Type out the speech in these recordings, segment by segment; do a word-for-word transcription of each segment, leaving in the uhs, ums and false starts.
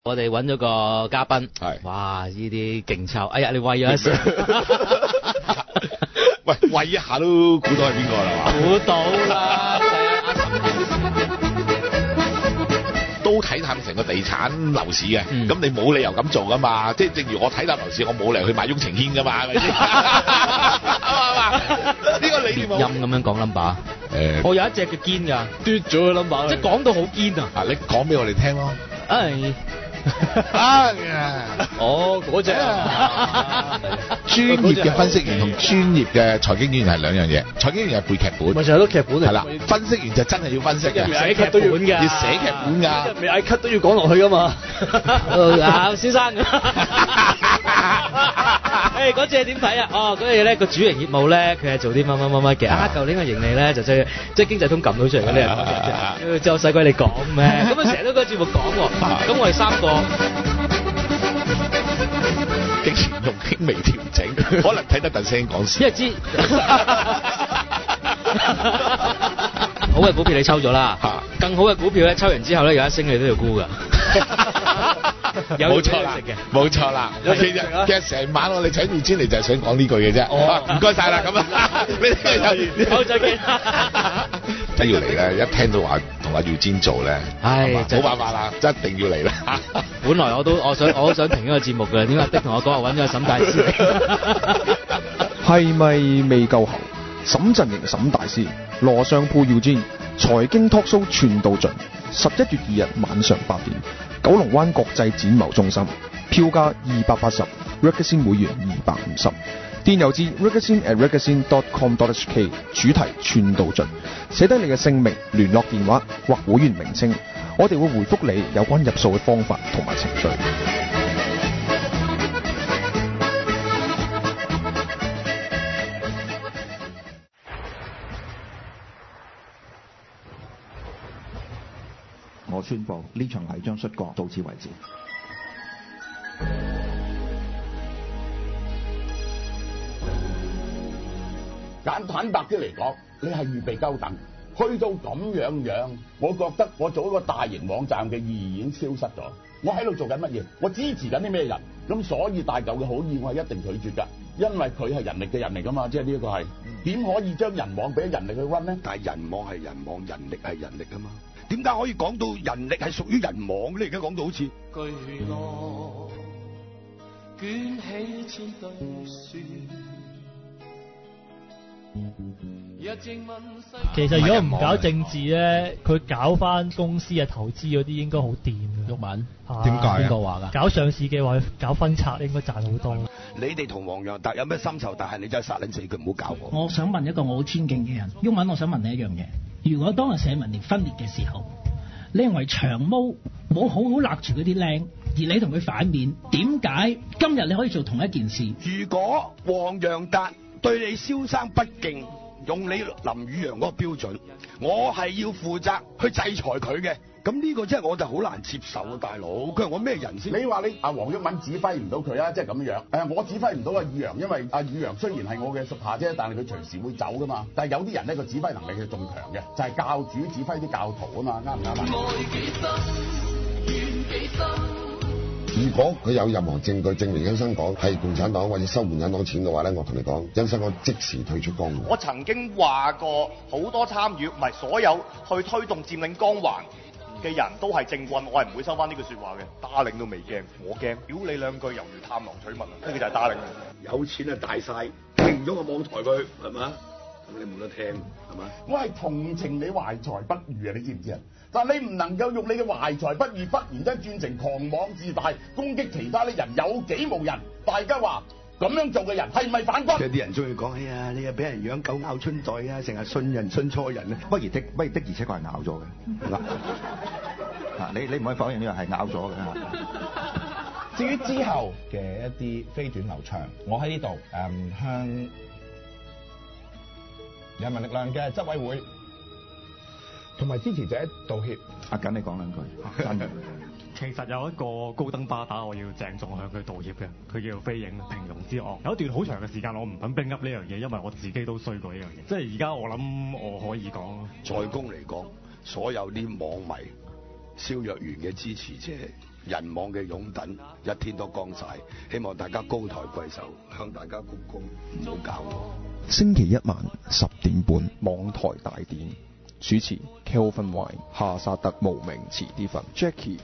我哋揾咗個嘉賓， 係哇！呢啲勁臭，哎呀，你喂咗一聲， 喂，喂一下都估到係邊個啦嘛？ 估到啦，就係阿都睇淡成個地產樓市嘅，咁、 嗯、 你冇理由咁做噶嘛？即係正如我睇淡樓市，我冇理由去買雍澄軒噶嘛，係咪先？係嘛？呢個理念冇音咁樣講 number， 誒， 我有一隻嘅堅㗎，嘟咗個 number，即係講到好堅啊！ 啊，你講俾我哋聽咯。 哎。 啊呀！ 哦，嗰隻啊， 專業嘅分析員同專業嘅財經員係兩樣嘢。財經員係背劇本， 咪成日都劇本嚟。 係啦，分析員就真係要分析嘅， 寫劇本㗎， 要寫劇本㗎， 未嗌 cut 都要講落去㗎嘛。 啊，先生，誒嗰隻點睇啊？哦，嗰隻咧個主營業務咧，佢係做啲乜乜乜乜嘅。啊，舊年嘅盈利咧就即係即係經濟通撳到出嚟嗰啲人，就使鬼你講咩？咁啊成日都嗰個節目講喎。咁我哋三個。 竟然用輕微調整，可能睇得鄧聲講笑。 因為知好嘅股票你抽咗啦，更好嘅股票咧抽完之後咧有一升你都要沽㗎。 冇錯啦，冇錯啦。其實其實成晚我哋請耀堅嚟就係想講呢句嘅啫。哦，唔該晒啦，咁啊，你哋又好再見。 真要嚟咧，一聽到話同阿耀堅做咧， 唉， 冇辦法啦，真一定要嚟啦。 本來我都我想我好想停呢個節目嘅，點解的同我講話揾咗個沈大師嚟？ 係咪未夠喉？沈陣營沈大師，羅尚沛耀堅，財經 talk show 全到盡。十一月二日晚上八點，九龍灣國際展貿中心，票價二百八十 ，Ragazine 會員二百五十。電郵至 ragazine at ragazine dot com dot h k， 主題全到盡，寫低你嘅姓名、聯絡電話或會員名稱，我哋會回覆你有關入數嘅方法同埋程序。 我宣布呢場係將摔角，到此為止。 簡坦白啲嚟講，你係預備鳩等，去到咁樣樣，我覺得我做一個大型網站嘅意義已經消失咗。我喺度做緊乜嘢？我支持緊啲咩人？咁所以大嚿嘅好意我係一定拒絕㗎，因為佢係人力嘅人嚟㗎嘛，即係呢一個係點可以將人網俾人力去溫呢？ 但係人網係人網，人力係人力啊嘛。點解可以講到人力係屬於人網咧？而家講到好似巨浪捲起千堆雪。 其實如果唔搞政治咧，佢搞翻公司啊、投資嗰啲應該好掂嘅。 毓民點解？ 邊個話㗎？ 搞上市嘅話，搞分拆應該賺好多。 你哋同黃洋達有咩深仇？但係你真係殺撚死佢，唔好搞我。 我想問一個我好尊敬嘅人，毓民，我想問你一樣嘢：如果當日社民連分裂嘅時候，你認為長毛冇好好勒住嗰啲靚，而你同佢反面，點解今日你可以做同一件事？ 如果黃洋達對你蕭生不敬，用你林宇陽嗰個標準，我係要負責去制裁佢嘅。咁呢個真係我就好難接受啊，大佬！佢係我咩人先？ 你話你阿黃毓民指揮唔到佢啊，即係咁樣。誒，我指揮唔到阿宇陽，因為阿宇陽雖然係我嘅屬下啫，但係佢隨時會走噶嘛。但係有啲人咧，個指揮能力係仲強嘅，就係、是、教主指揮啲教徒啊嘛，啱唔啱啊？ 如果佢有任何證據證明殷生港係共產黨或者收共產黨錢嘅話咧，我同你講，殷生港即時退出江湖。 我曾經話過，好多參與唔係所有去推動佔領江環嘅人都係政棍，我係唔會收翻呢句説話嘅。打領都未驚，我驚。屌你兩句猶如探囊取物啊！呢個就係打領。 有錢啊大晒，停咗個網台佢係嘛？咁你冇得聽係嘛？ 我係同情你懷才不遇啊！你知唔知啊？但你唔能夠用你嘅懷才不遇，忽然間轉成狂妄自大，攻擊其他啲人有幾無人？大家話咁樣做嘅人係咪反軍？ 即係啲人中意講，哎呀，你又俾人養狗咬春袋啊，成日信人信錯人啊！不如的，不如的，而且確係咬咗嘅。嗱，啊，你你唔可以否認呢個係咬咗嘅。 至於之後嘅一啲飛短流長，我喺呢度誒向人民力量嘅執委會同埋支持者道歉。 阿緊你講兩句，真嘅。 其實有一個高登巴打，我要鄭重向佢道歉嘅，佢叫飛影平庸之惡。有一段好長嘅時間，我唔肯 bring up 呢樣嘢，因為我自己都衰過呢樣嘢。即係而家我諗我可以講咯。 在公嚟講，所有啲網迷蕭若元嘅支持者，人網嘅擁躉，一天都光晒。希望大家高抬貴手，向大家鞠躬，唔好搞我。 星期一晚十點半，網台大典，主持 Kelvin Y、夏薩特無名遲啲瞓 Jackie。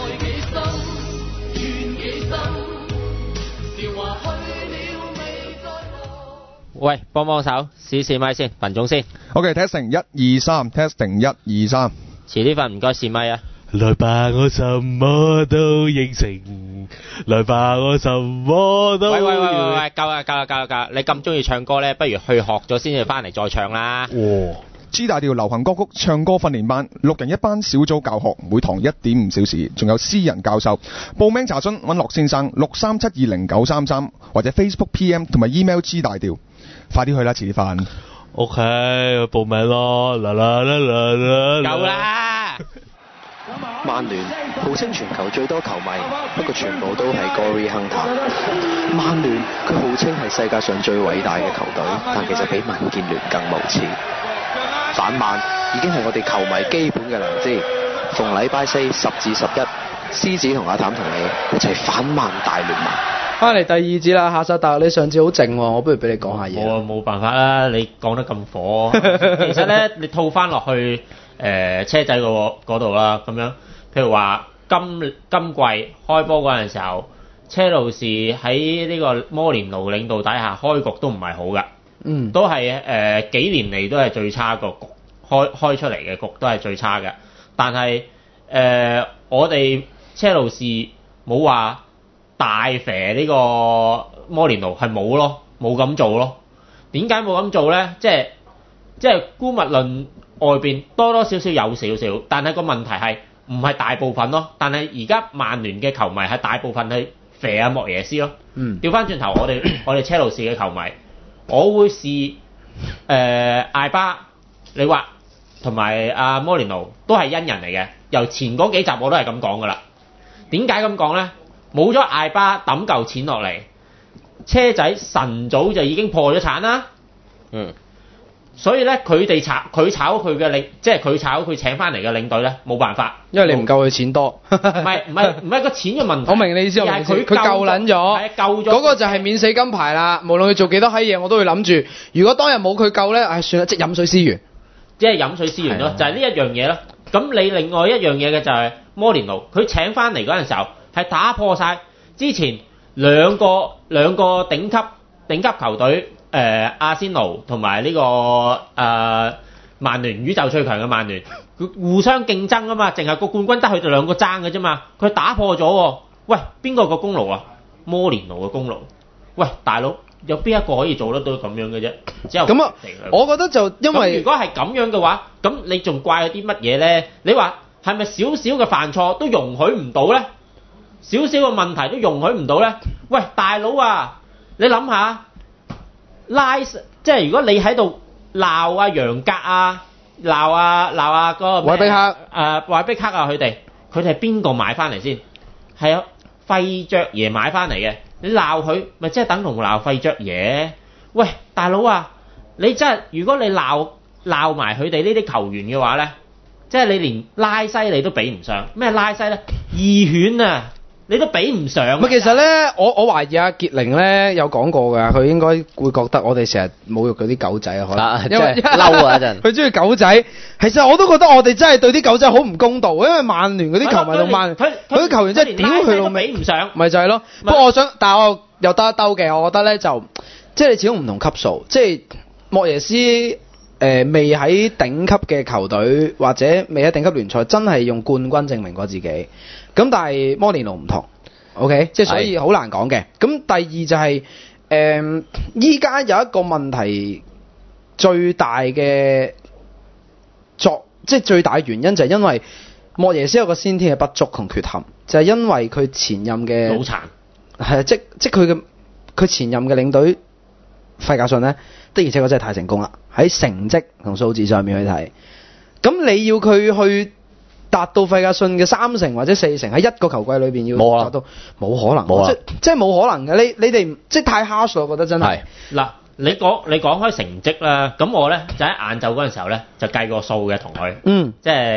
喂，幫幫手，試試咪先，群眾先。 OK，testing 一二三，testing 一二三。 遲啲瞓，唔該試咪啊。 來吧，我什麼都應承。來吧，我什麼都。 喂喂喂喂喂，夠啦夠啦夠啦夠啦！你咁中意唱歌咧，不如去學咗先至翻嚟再唱啦。 哇！G 大調流行歌曲唱歌訓練班，六人一班小組教學，每堂一點五小時，仲有私人教授。報名查詢揾樂先生六三七二零九三三或者 Facebook P M 同埋 email G 大調，快啲去啦，遲啲瞓。 OK，報名咯，啦啦啦啦啦。 夠啦！ 曼聯號稱全球最多球迷，不過全部都係 Gory Hunter。曼聯佢號稱係世界上最偉大嘅球隊，但其實比民建聯更無恥。反曼已經係我哋球迷基本嘅良知。逢禮拜四十至十一，獅子同阿譚同你一齊反曼大聯盟。 翻嚟第二節啦，夏薩特，你上次好靜喎，我不如俾你講下嘢。 我冇辦法啦，你講得咁火。其實咧，你套翻落去誒、呃、車仔嗰度啦，咁樣，譬如話今今季開波嗰陣時候，車路士喺呢個摩連奴領導底下開局都唔係好噶， 嗯， 都係誒、呃、幾年嚟都係最差個局，開開出嚟嘅局都係最差嘅。但係誒、呃、我哋車路士冇話大肥呢個摩連奴係冇咯，冇咁做咯。點解冇咁做咧？即係即係姑勿論外邊多多少少有少少，但係個問題係唔係大部分咯。但係而家曼聯嘅球迷係大部分係肥阿莫耶斯咯。 嗯， 調翻轉頭，我哋我哋車路士嘅球迷，我會視誒、呃、艾巴，你話同埋阿摩連奴都係恩人嚟嘅。由前嗰幾集我都係咁講噶啦。點解咁講咧？冇咗艾巴抌嚿錢落嚟，車仔晨早就已經破咗產啦。 嗯， 所以咧佢哋炒佢炒佢嘅領，即係佢炒佢請翻嚟嘅領隊咧，冇辦法， 因為你唔夠佢錢多。 唔係唔係唔係個錢嘅問題。 我明你意思，我明你意思。佢夠撚咗， 夠咗嗰個就係免死金牌啦。無論佢做幾多閪嘢，我都會諗住。如果當日冇佢夠咧，唉，算啦，即係飲水思源。 即係飲水思源咯，就係呢一樣嘢咯。咁你另外一樣嘢嘅就係摩連奴，佢請翻嚟嗰陣時候係打破晒之前兩個兩個頂級頂級球隊，誒、呃、阿仙奴同埋呢個誒曼聯，宇宙最強嘅曼聯，佢互相競爭啊嘛，淨係個冠軍得佢哋兩個爭嘅啫嘛，佢打破咗喎。喂，邊個個功勞啊？摩連奴嘅功勞。喂，大佬，有邊一個可以做得到咁樣嘅啫？之後咁啊，我覺得就因為如果係咁樣嘅話，咁你仲怪佢啲乜嘢咧？你話係咪少少嘅犯錯都容許唔到咧？少少嘅問題都容許唔到咧？喂，大佬啊，你諗下，拉即係如果你喺度鬧啊楊格啊，鬧啊鬧啊嗰個韋碧克誒韋碧克啊，佢哋佢哋係邊個買翻嚟先？係啊，費爵爺買翻嚟嘅。你鬧佢，咪即係等同鬧費爵爺？喂，大佬啊，你真係如果你鬧鬧埋佢哋呢啲球員嘅話咧，即係你連拉西你都比唔上，咩拉西咧？義犬啊，你都比唔上。 咪其實咧，我我懷疑阿傑寧咧有講過㗎，佢應該會覺得我哋成日侮辱嗰啲狗仔啊，可能因為嬲啊一陣。 佢中意狗仔，其實我都覺得我哋真係對啲狗仔好唔公道，因為曼聯嗰啲球迷同曼聯佢啲球員真係屌佢老味， 比唔上。 咪就係咯。不過我想，但係我又得一兜嘅，我覺得咧就即係你始終唔同級數，即係莫耶斯誒、呃、未喺頂級嘅球隊或者未喺頂級聯賽真係用冠軍證明過自己。咁但係摩連奴唔同 ，OK， 即係所以好難講嘅。咁第二就係誒依家有一個問題最大嘅作，即係最大嘅原因就係因為莫耶斯有個先天嘅不足同缺陷，就係、是、因為佢前任嘅腦殘係啊，即即佢嘅佢前任嘅領隊費格遜咧，的而且確真係太成功啦，喺成績同數字上面去睇。咁你要佢去達到費格遜嘅三成或者四成喺一個球季裏邊要達到，冇可能，冇即即係冇可能嘅。你你哋即係太 harsh 咯，我覺得真係。 嗱，你講你講開成績啦，咁我咧就喺晏晝嗰陣時候咧就計個數嘅同佢， 嗯， 即係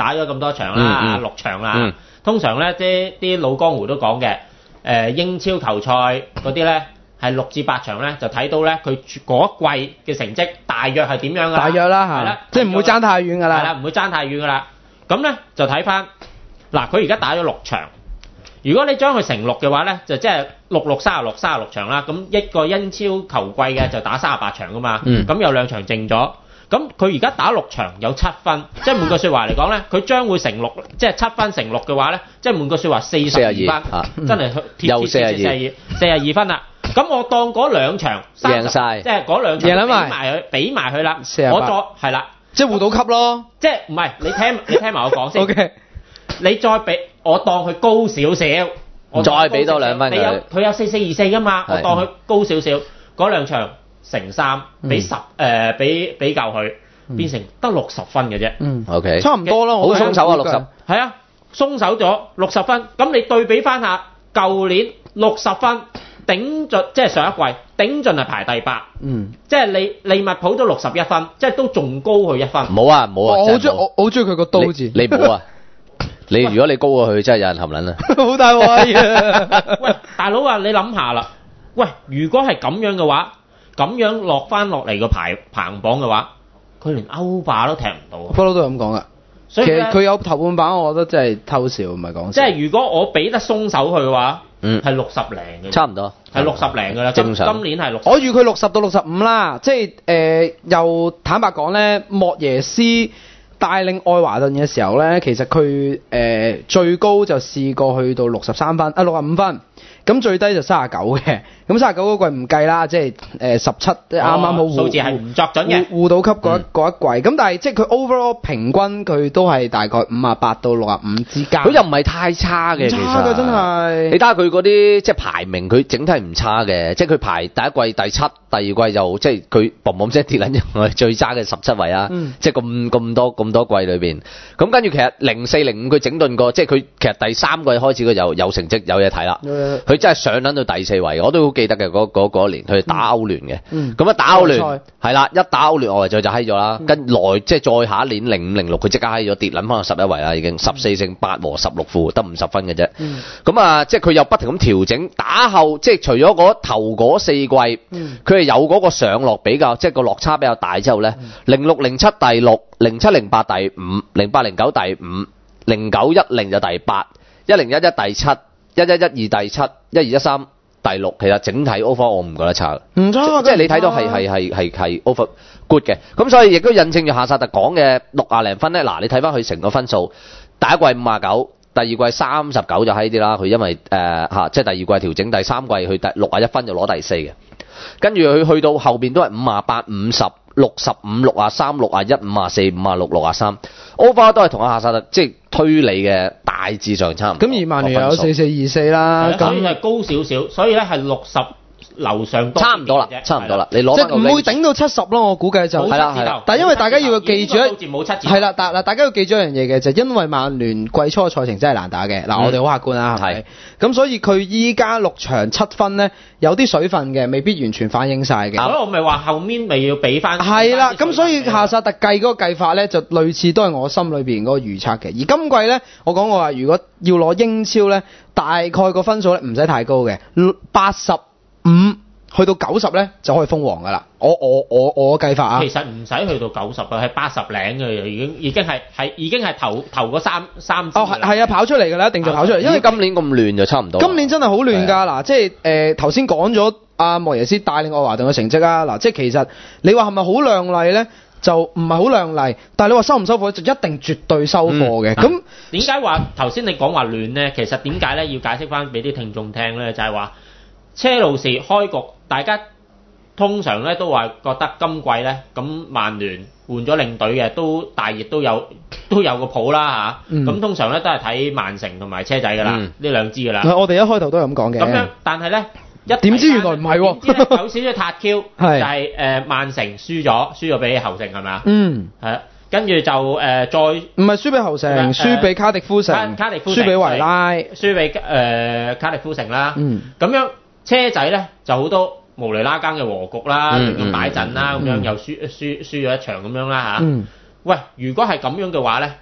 打咗咁多場啦， 嗯嗯六場啦。 嗯通常咧，啲啲老江湖都講嘅，誒英超球賽嗰啲咧係六至八場咧，就睇到咧佢嗰一季嘅成績大約係點樣㗎啦？ 大約啦係啦嚇，即係唔會爭太遠㗎啦。 係啦，唔會爭太遠㗎啦。咁咧就睇翻嗱，佢而家打咗六場，如果你將佢乘六嘅話咧，就即係六六三十六三十六場啦。咁一個英超球季嘅就打三十八場㗎嘛。 嗯咁有兩場剩咗。咁佢而家打六場有七分，即係換句説話嚟講咧，佢將會乘六，即係七分乘六嘅話咧，即係換句説話四十二分， 啊真係貼又四十二四十二四十二分啦。咁我當嗰兩場贏晒即係嗰兩場俾贏埋埋佢，俾埋佢啦。 四十八我當係啦， 即係互賭級咯。 即係唔係？你聽你聽埋我講先。 OK， 你再俾我當佢高少少，我當佢再俾多兩分佢你有佢有四四二四噶嘛？ 係我當佢高少少，嗰兩場乘三，俾十誒俾俾夠佢，變成得六十分嘅啫。 嗯 OK， 差唔多啦。 好我覺得鬆手啊，六十。 係啊，鬆手咗六十分，咁你對比翻下舊年六十分頂盡，即係上一季頂盡係排第八， 嗯， 即係利利物浦都六十一分，即係都仲高佢一分。 唔好啊，唔好啊， 我好中真係唔好我我好中意佢個刀字。 你唔好啊！你如果你高過佢，真係有人含撚啦。 好大鑊啊！ 喂，大佬啊，你諗下啦，喂，如果係咁樣嘅話，咁樣落翻落嚟個排排行榜嘅話，佢連歐霸都踢唔到。 不嬲都係咁講噶。 所以呢其實佢有頭半版，我覺得真係偷笑，唔係講笑。 即係如果我俾得鬆手佢嘅話， 嗯， 係六十零嘅， 差唔多， 係六十零㗎啦。今正常今年係六， 我預佢六十到六十五啦，即係誒、呃、又坦白講咧，莫耶斯帶領愛華頓嘅時候咧，其實佢誒、呃、最高就試過去到六十三分，啊六十五分，咁最低就三十九嘅，咁三十九嗰季唔計啦，即係誒十七，即係啱啱好互數字係唔作準嘅， 互互賭級嗰一嗰一季，咁但係即係佢 overall 平均佢都係大概五十八到六十五之間， 佢又唔係太差嘅，其實唔差㗎真係。 你睇下佢嗰啲即係排名，佢整體唔差嘅，即係佢排第一季第七，第二季就即係佢嘣嘣聲跌撚入去最差嘅十七位啊！ 嗯即係咁咁多咁多季裏邊，咁跟住其實零四零五佢整頓過，即係佢其實第三季開始佢有有成績有嘢睇啦。佢真係上撚到第四位，我都好記得嘅嗰嗰嗰一年，佢係打歐聯嘅。 嗯咁一打歐聯賽係啦，一打歐聯外圍賽就閪咗啦，跟來即係再下一年零五零六佢即刻閪咗跌撚翻到十一位啦，已經十四勝八和十六負，得五十分嘅啫。咁啊，即係佢又不停咁調整，打後即係除咗嗰頭嗰四季，佢係有嗰個上落比較，即係個落差比較大之後咧，零六零七第六，零七零八第五，零八零九第五，零九一零就第八，一零一一第七，一一一二第七，一二一三第六。其實整體 over 我唔覺得差， 唔差啊即係你睇到係係係係係 over good 嘅。咁所以亦都印證住夏薩特講嘅六廿零分咧。嗱，你睇翻佢成個分數，第一季五廿九。第二季三十九就閪啲啦，佢因為誒嚇、呃，即係第二季調整，第三季佢第六十一分就攞第四嘅，跟住佢去到後邊都係五廿八、五十、六十五、六廿三、六廿一、五廿四、五廿六、六廿三 ，over 都係同阿夏薩特即係推理嘅大致上差唔多。 咁而曼聯又有四四二四啦， 所以係高少少，所以咧係六十樓上多差唔多啦，差唔多啦。你攞即係翻個唔會頂到七十咯，我估計就係啦係啦但係因為大家要記住一數字冇七字係啦，但嗱大家要記住一樣嘢嘅，就係因為曼聯季初嘅賽程真係難打嘅。嗱、 嗯我哋好客觀啦，係咪？咁所以佢依家六場七分咧，有啲水分嘅，未必完全反映晒嘅。 所以我咪話後面咪要俾翻。 係啦，咁所以夏薩特計嗰個計法咧，就類似都係我心裏邊嗰個預測嘅。而今季咧，我講過話，如果要攞英超咧，大概個分數咧唔使太高嘅，八十五。去到九十咧就可以封王噶啦，我我我我計法啊。 其實唔使去到九十嘅，係八十零嘅，已經已經係係已經係頭頭嗰三三支。 哦係係啊，跑出嚟㗎啦，一定就跑出嚟，因為今年咁亂就差唔多。 今年真係好亂㗎嗱，即係誒頭先講咗阿莫耶斯帶領愛華頓嘅成績啊，嗱即係其實你話係咪好亮麗咧？就唔係好亮麗，但係你話收唔收貨就一定絕對收貨嘅。咁點解話頭先你講話亂咧？其實點解咧要解釋翻俾啲聽眾聽咧？就係話車路士開局，大家通常咧都話覺得今季咧咁曼聯換咗領隊嘅都大熱都有都有個譜啦嚇。咁、 嗯、 通常咧都係睇曼城同埋車仔㗎啦，呢、 嗯、 兩支㗎啦。 我哋一開頭都係咁講嘅。 咁樣，但係咧一點知原來唔係喎， 有少少撻 Q，就係誒曼城輸咗，輸咗俾侯城係咪啊？ 嗯， 係啊。跟住就誒、呃、再唔係輸俾侯城，輸俾卡迪夫城， 卡迪夫城輸俾維拉， 輸俾誒卡迪夫城啦。 嗯， 咁樣車仔咧就好多無厘啦更嘅和局啦，咁擺陣啦，咁樣又輸輸輸咗一場咁樣啦嚇。 嗯， 喂，如果係咁樣嘅話咧，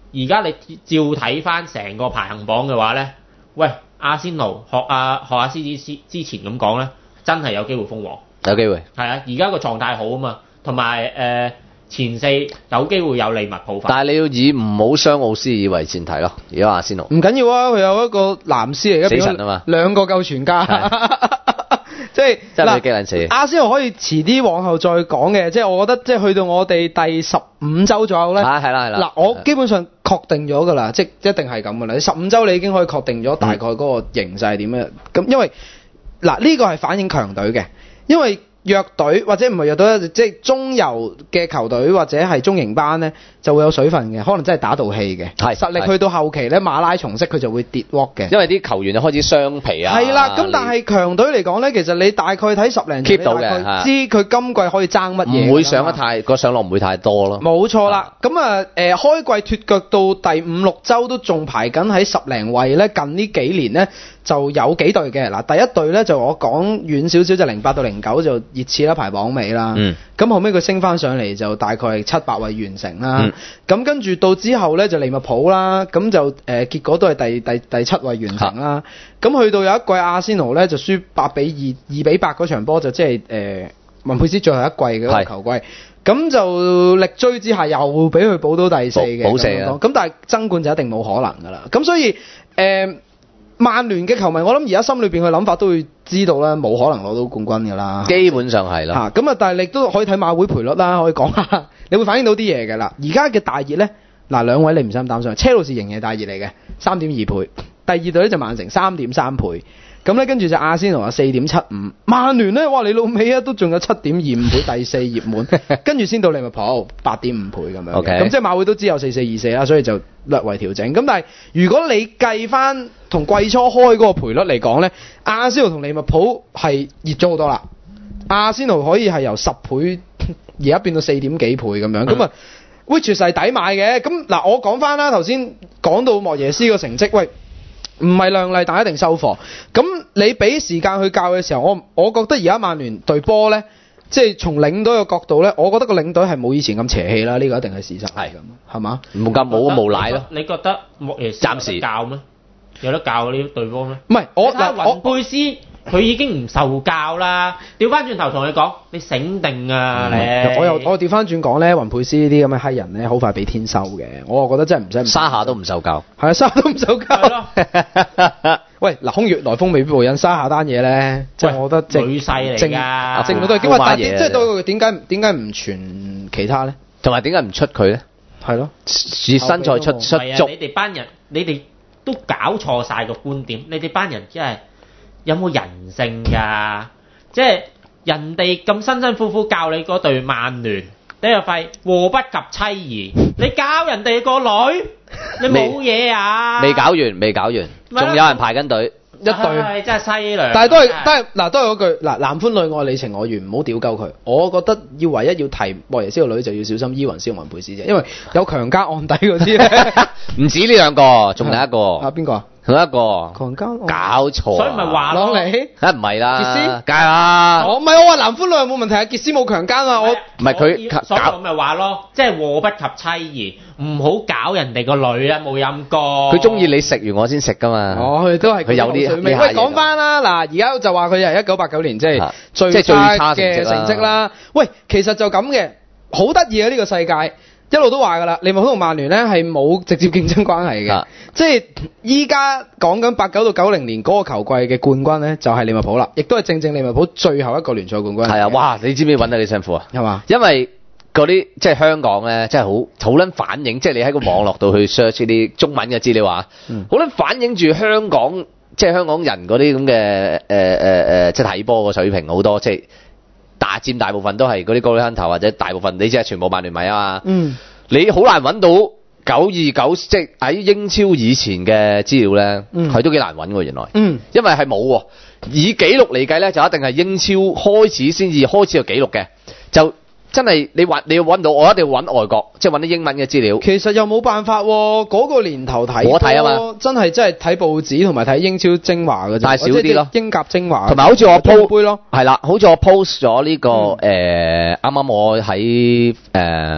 而家你照睇翻成個排行榜嘅話咧，喂，阿仙奴學阿學阿斯之之前咁講咧，真係有機會封王。 有機會。 係啊，而家個狀態好啊嘛，同埋誒前四有機會有利物浦。 但係你要以唔好傷奧斯爾為前提咯，而家阿仙奴。 唔緊要啊，佢有一個藍絲嚟嘅， 死神啊嘛， 兩個夠全家。即係真係幾撚死。 阿仙奴可以遲啲往後再講嘅，即係我覺得即係去到我哋第十五週左右咧。 係係啦係啦。 嗱，我基本上確定咗㗎啦，即係一定係咁㗎啦。你十五週你已經可以確定咗大概嗰個形勢係點樣。咁、嗯、因為嗱呢個係反映強隊嘅，因為弱隊或者唔係弱隊，即係中游嘅球隊或者係中型班咧，就會有水分嘅，可能真係打道氣嘅。 係實力去到後期咧，馬拉松式佢就會跌鑊嘅。 因為啲球員就開始傷皮啊。 係啦，咁但係強隊嚟講咧，其實你大概睇十零 keep 到嘅， 知佢今季可以爭乜嘢。 唔會上得太個上落唔會太多咯。 冇錯啦，咁啊誒開季脫腳到第五六週都仲排緊喺十零位咧，近呢幾年咧就有幾隊嘅。嗱，第一隊咧就我講遠少少就零八到零九就熱刺啦，排榜尾啦。 嗯。 咁後尾佢升翻上嚟就大概係七八位完成啦。 嗯。 咁跟住到之後咧就利物浦啦，咁就誒、呃、結果都係第第第七位完成啦。咁、啊、去到有一季阿仙奴咧就輸八比二二比八嗰場波就即係誒文佩斯最後一季嘅嗰個球季。咁就力追之下又俾佢補到第四嘅。 補四啊！ 咁但係爭冠就一定冇可能㗎啦。咁所以誒。呃曼聯嘅球迷，我諗而家心裏邊嘅諗法都會知道啦，冇可能攞到冠軍㗎啦。 基本上係啦。 嚇咁啊，但係你都可以睇馬會賠率啦，可以講下，你會反映到啲嘢㗎啦。而家嘅大熱咧，嗱兩位你唔使咁擔心，車路士仍然係大熱嚟嘅，三點二倍。第二隊咧就曼城三點三倍。咁咧跟住就阿仙奴啊四點七五，曼聯咧哇你老味啊都仲有七點二五倍，第四熱門，跟住先到利物浦八點五倍咁樣。 OK， 咁即係馬會都知有四四二四啦，所以就略為調整。咁但係如果你計翻同季初開嗰個賠率嚟講咧，阿仙奴同利物浦係熱咗好多啦。阿仙奴可以係由十倍而家變到四點幾倍咁樣，咁啊 which 係抵買嘅。咁嗱我講翻啦，頭先講到莫耶斯個成績，喂。唔係亮麗，但一定收貨。咁你俾時間去教嘅時候，我我覺得而家曼聯隊波咧，即係從領隊嘅角度咧，我覺得個領隊係冇以前咁邪氣啦。呢、這個一定係事實係咁，係嘛？ 冇咁冇冇賴咯。 你覺得莫耶斯暫時教咩？有得教呢啲隊波咩？ 唔係我嗱，雲佩斯佢已經唔受教啦。調翻轉頭同你講，你醒定啊你！ 我又我調翻轉講咧，雲佩斯呢啲咁嘅閪人咧，好快俾天收嘅。我又覺得真係唔使沙下都唔受教。 係啊，沙下都唔受教。喂，嗱，空穴來風未必無因，沙下單嘢咧，即係我覺得正女婿嚟㗎， 正到都係點話？即係到點解點解唔傳其他咧？ 同埋點解唔出佢咧？ 係咯， 熱身賽出出足。 你哋班人，你哋都搞錯晒個觀點。你哋班人真係有冇人性㗎？即係人哋咁辛辛苦苦教你嗰隊曼聯，你又廢禍不及妻兒，你教人哋個女，你冇嘢啊？ 未搞完，未搞完，仲有人排緊隊。 一隊真係犀利， 但係都係都係嗱，都係嗰句嗱，男歡女愛，你情我願，唔好屌鳩佢。我覺得要唯一要提莫耶斯個女就要小心伊雲斯同雲佩斯啫，因為有強姦案底嗰啲咧， 唔止呢兩個，仲有一個啊邊個啊？ 仲有一個強姦搞錯， 所以咪話朗尼， 梗唔係啦， 傑斯， 梗係啦， 我唔係我話男歡女愛冇問題啊，傑斯冇強姦啊，我唔係佢所以我咪話咯，即係禍不及妻兒，唔好搞人哋個女啊，冇陰功。 佢中意你食完我先食噶嘛。 哦，佢都係佢有啲。 喂，講翻啦，嗱，而家就話佢係一九八九年即係最即係最差嘅成績啦。喂，其實就咁嘅，好得意啊！呢個世界一路都話噶啦，利物浦同曼聯咧係冇直接競爭關係嘅，即係依家講緊八九到九零年嗰個球季嘅冠軍咧，就係利物浦啦，亦都係正正利物浦最後一個聯賽冠軍。 係啊，哇！你知唔知揾得你辛苦啊？ 係嘛？ 因為嗰啲即係香港咧，真係好好撚反映，即係你喺個網絡度去 search 啲中文嘅資料啊，好撚反映住香港即係香港人嗰啲咁嘅誒誒誒，即係睇波個水平好多，即係大佔大部分都係嗰啲高爾亨頭或者大部分你即係全部曼聯迷啊嘛。嗯，你好難揾到九二九即係喺英超以前嘅資料咧，係、嗯、都幾難揾喎原來。嗯，因為係冇喎，以紀錄嚟計咧，就一定係英超開始先至開始有紀錄嘅，就。真係你揾你要揾到，我一定要揾外國，即係揾啲英文嘅資料。其實又冇辦法喎、啊，嗰、那個年頭睇我睇啊嘛，真係真係睇報紙同埋睇英超精華嘅啫，但係少啲咯。英甲精華同埋好似我 post 杯咯，係啦，好似我 post 咗呢、這個誒啱啱我喺誒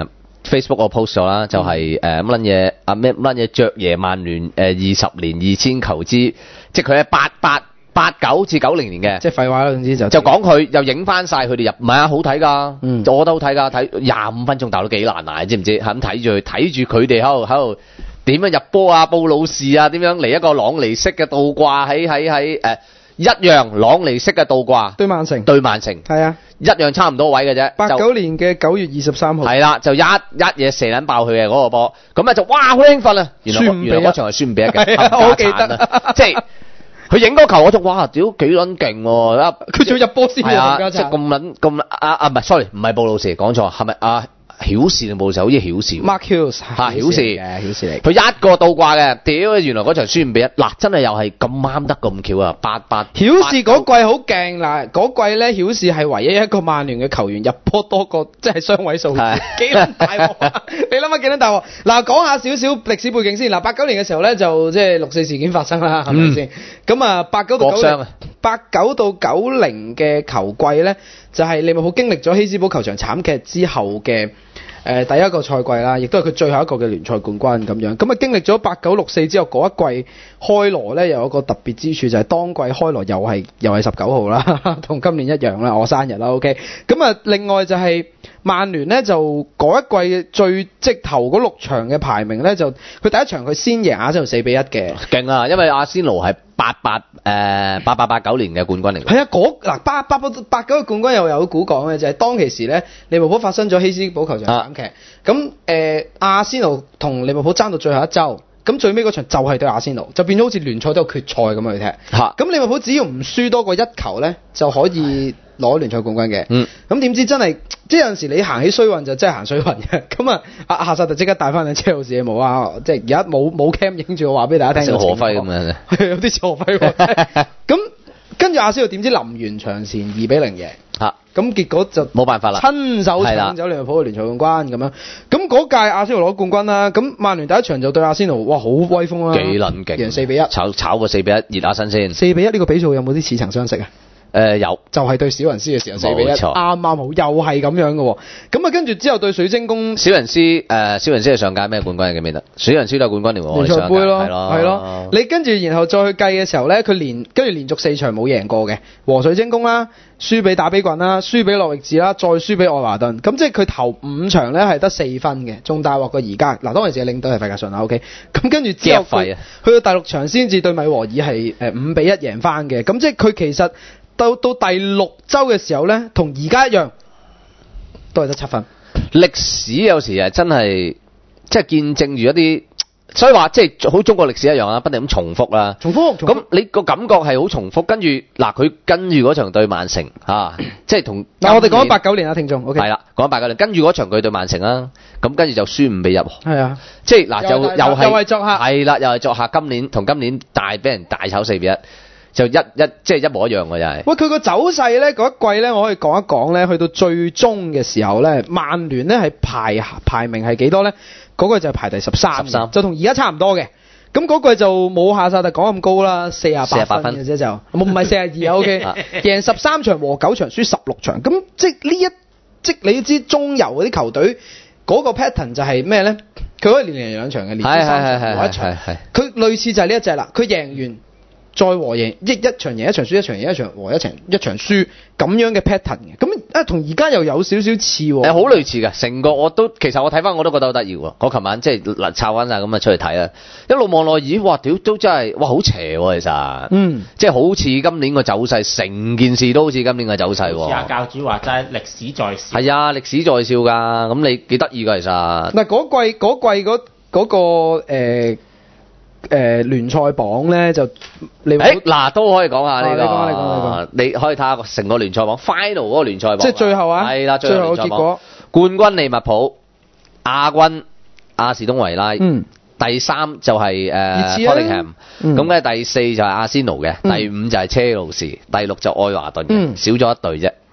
Facebook 我 post 咗啦，就係誒乜撚嘢啊咩乜撚嘢爵爺曼聯誒二十年二千球之，即係佢係八八八九至九零年嘅， 即係廢話啦，總之就就講佢又影翻晒佢哋入，唔係啊，好睇㗎， 嗯我覺得好睇㗎，睇廿五分鐘大佬幾難捱，知唔知？係咁睇住佢，睇住佢哋喺度喺度點樣入波啊，布魯士啊，點樣嚟一個朗尼式嘅倒掛喺喺喺誒一樣朗尼式嘅倒掛對曼城， 對曼城係啊， 一樣差唔多位嘅啫，就八九年嘅九月二十三號， 係啦，就一一嘢射撚爆佢嘅嗰個波，咁啊就哇好興奮啊！原來輸五比一原來嗰場係輸五比一嘅， 係啊我記得冚家鏟啊即係佢影嗰球我就哇屌幾撚勁喎！ 佢仲要入波先係啊， 冚家鏟即係咁撚咁啊啊唔係 sorry 唔係布魯士講錯，係咪啊？曉士定布魯士好似曉士 Mark Hughes 嚇曉士嘅曉士嚟， 佢一個倒掛嘅，屌原來嗰場輸五比一，嗱真係又係咁啱得咁巧啊！八八曉士嗰季好勁嗱，嗰季咧曉士係唯一一個曼聯嘅球員入波多過即係雙位數字，幾撚大鑊啊！你諗下幾撚大鑊？嗱，講下少少歷史背景先。嗱，八九年嘅時候咧就即係六四事件發生啦，係咪先？咁啊，八九到九零國殤啊， 八九到九零嘅球季咧，就係利物浦經歷咗希斯堡球場慘劇之後嘅。誒、呃、第一個賽季啦，亦都係佢最後一個嘅聯賽冠軍咁樣。咁啊經歷咗八九六四之後嗰一季，開羅咧又有一個特別之處就係、是、當季開羅又係又係十九號啦，同今年一樣啦，我生日啦 OK。咁啊另外就係曼聯咧就嗰一季最即頭嗰六場嘅排名咧就佢第一場佢先贏亞洲四比一嘅， 勁啊！因為阿仙奴係八八誒八八八九年嘅冠軍嚟嘅。 係啊，嗰嗱八八八八九嘅冠軍又有股講嘅就係、是、當其時咧利物浦發生咗希斯堡球場慘劇，咁誒、呃、阿仙奴同利物浦爭到最後一週。咁最尾嗰場就係對阿仙奴，就變咗好似聯賽都有決賽咁樣去踢。 嚇！ 咁利物浦只要唔輸多過一球咧，就可以攞聯賽冠軍嘅。 嗯。 咁點知真係，即係有陣時你行起衰運就真係行衰運嘅。咁啊，阿夏薩特即刻帶翻兩車路士嘅帽啊！即係而家冇冇 cam 影住我話俾大家聽。 似何輝咁樣係有啲似何輝喎。咁跟住阿仙奴點知臨完場前二比零贏。 嚇！ 咁結果就冇辦法啦， 親手搶走利物浦嘅聯賽冠軍咁樣。咁嗰屆阿仙奴攞冠軍啦，咁曼聯第一場就對阿仙奴，哇好威風啦， 幾撚勁， 贏四比一， 炒炒個四比一熱下身先。 四比一呢個比數有冇啲似曾相識啊？ 誒、呃、有， 就係、是、對小人斯嘅時候四比一，啱啱好，又係咁樣嘅喎。咁啊跟住之後對水晶宮， 小人斯誒、呃、小人斯係上屆咩冠軍記唔記得？水人斯都係冠軍嚟喎， 聯賽杯咯， 係咯， 係咯。你跟住然後再去計嘅時候咧，佢連跟住連續四場冇贏過嘅，和水晶宮啦，輸俾打比郡啦，輸俾諾域治啦，再輸俾愛華頓。咁即係佢頭五場咧係得四分嘅，仲大鑊過而家。嗱，當其時嘅領隊係費格遜啦 ，OK。咁跟住之後佢去到第六場先至對米和爾係誒五比一贏翻嘅。咁即係佢其實。到到第六週嘅時候咧，同而家一樣，都係得七分。 歷史有時係真係，即係見證住一啲，所以話即係好中國歷史一樣啦，不停咁重複啦。 重複。 咁你個感覺係好重複，跟住嗱佢跟住嗰場對曼城嚇，即係同嗱我哋講八九年啊，聽眾 OK。 係啦，講八九年，跟住嗰場佢對曼城啦，咁跟住就輸五比一。 係啊， 即係嗱就又係又係作客。 係啦，又係作客。今年同今年大俾人大炒四比一。就一一即係一模一樣嘅，就係。 喂，佢個走勢咧，嗰一季咧，我可以講一講咧，去到最終嘅時候咧，曼聯咧係排排名係幾多咧？嗰、那個就係排第十三，十三就同而家差唔多嘅。咁嗰季就冇夏薩特講咁高啦，四十八分嘅啫就，冇唔係四十二 OK，贏十三場和九場，輸十六場。咁即係呢一即你知中游嗰啲球隊嗰、那個 pattern 就係咩咧？佢可以連贏兩場嘅，連輸三場和一場。佢類似就係呢一隻啦，佢贏完。再和贏一一場贏一場輸一場贏一場和一場一場輸咁樣嘅 pattern 嘅，咁啊同而家又有少少似喎。 誒好類似嘅，成個我都其實我睇翻我都覺得好得意喎。我琴晚即係嗱抄翻晒咁啊出去睇啦，一路望落咦哇屌都真係哇好邪喎其實，嗯，即係好似今年個走勢，成件事都好似今年嘅走勢喎。 阿教主話齋歷史在笑。 係啊，歷史在笑㗎，咁你幾得意㗎其實。 嗱嗰季嗰季嗰嗰個誒。誒、呃、聯賽榜咧就你誒嗱、欸、都可以講下呢、呢個， 啊、你講你講你講， 你可以睇下成個聯賽榜 final 嗰個聯賽榜， 即係最後啊， 係啦， 最後嘅結果， 冠軍利物浦，亞軍阿士東維拉，嗯，第三就係誒托定咸，咁嘅第四就係阿仙奴嘅，嗯、第五就係車路士，第六就愛華頓嘅，嗯、少咗一隊啫。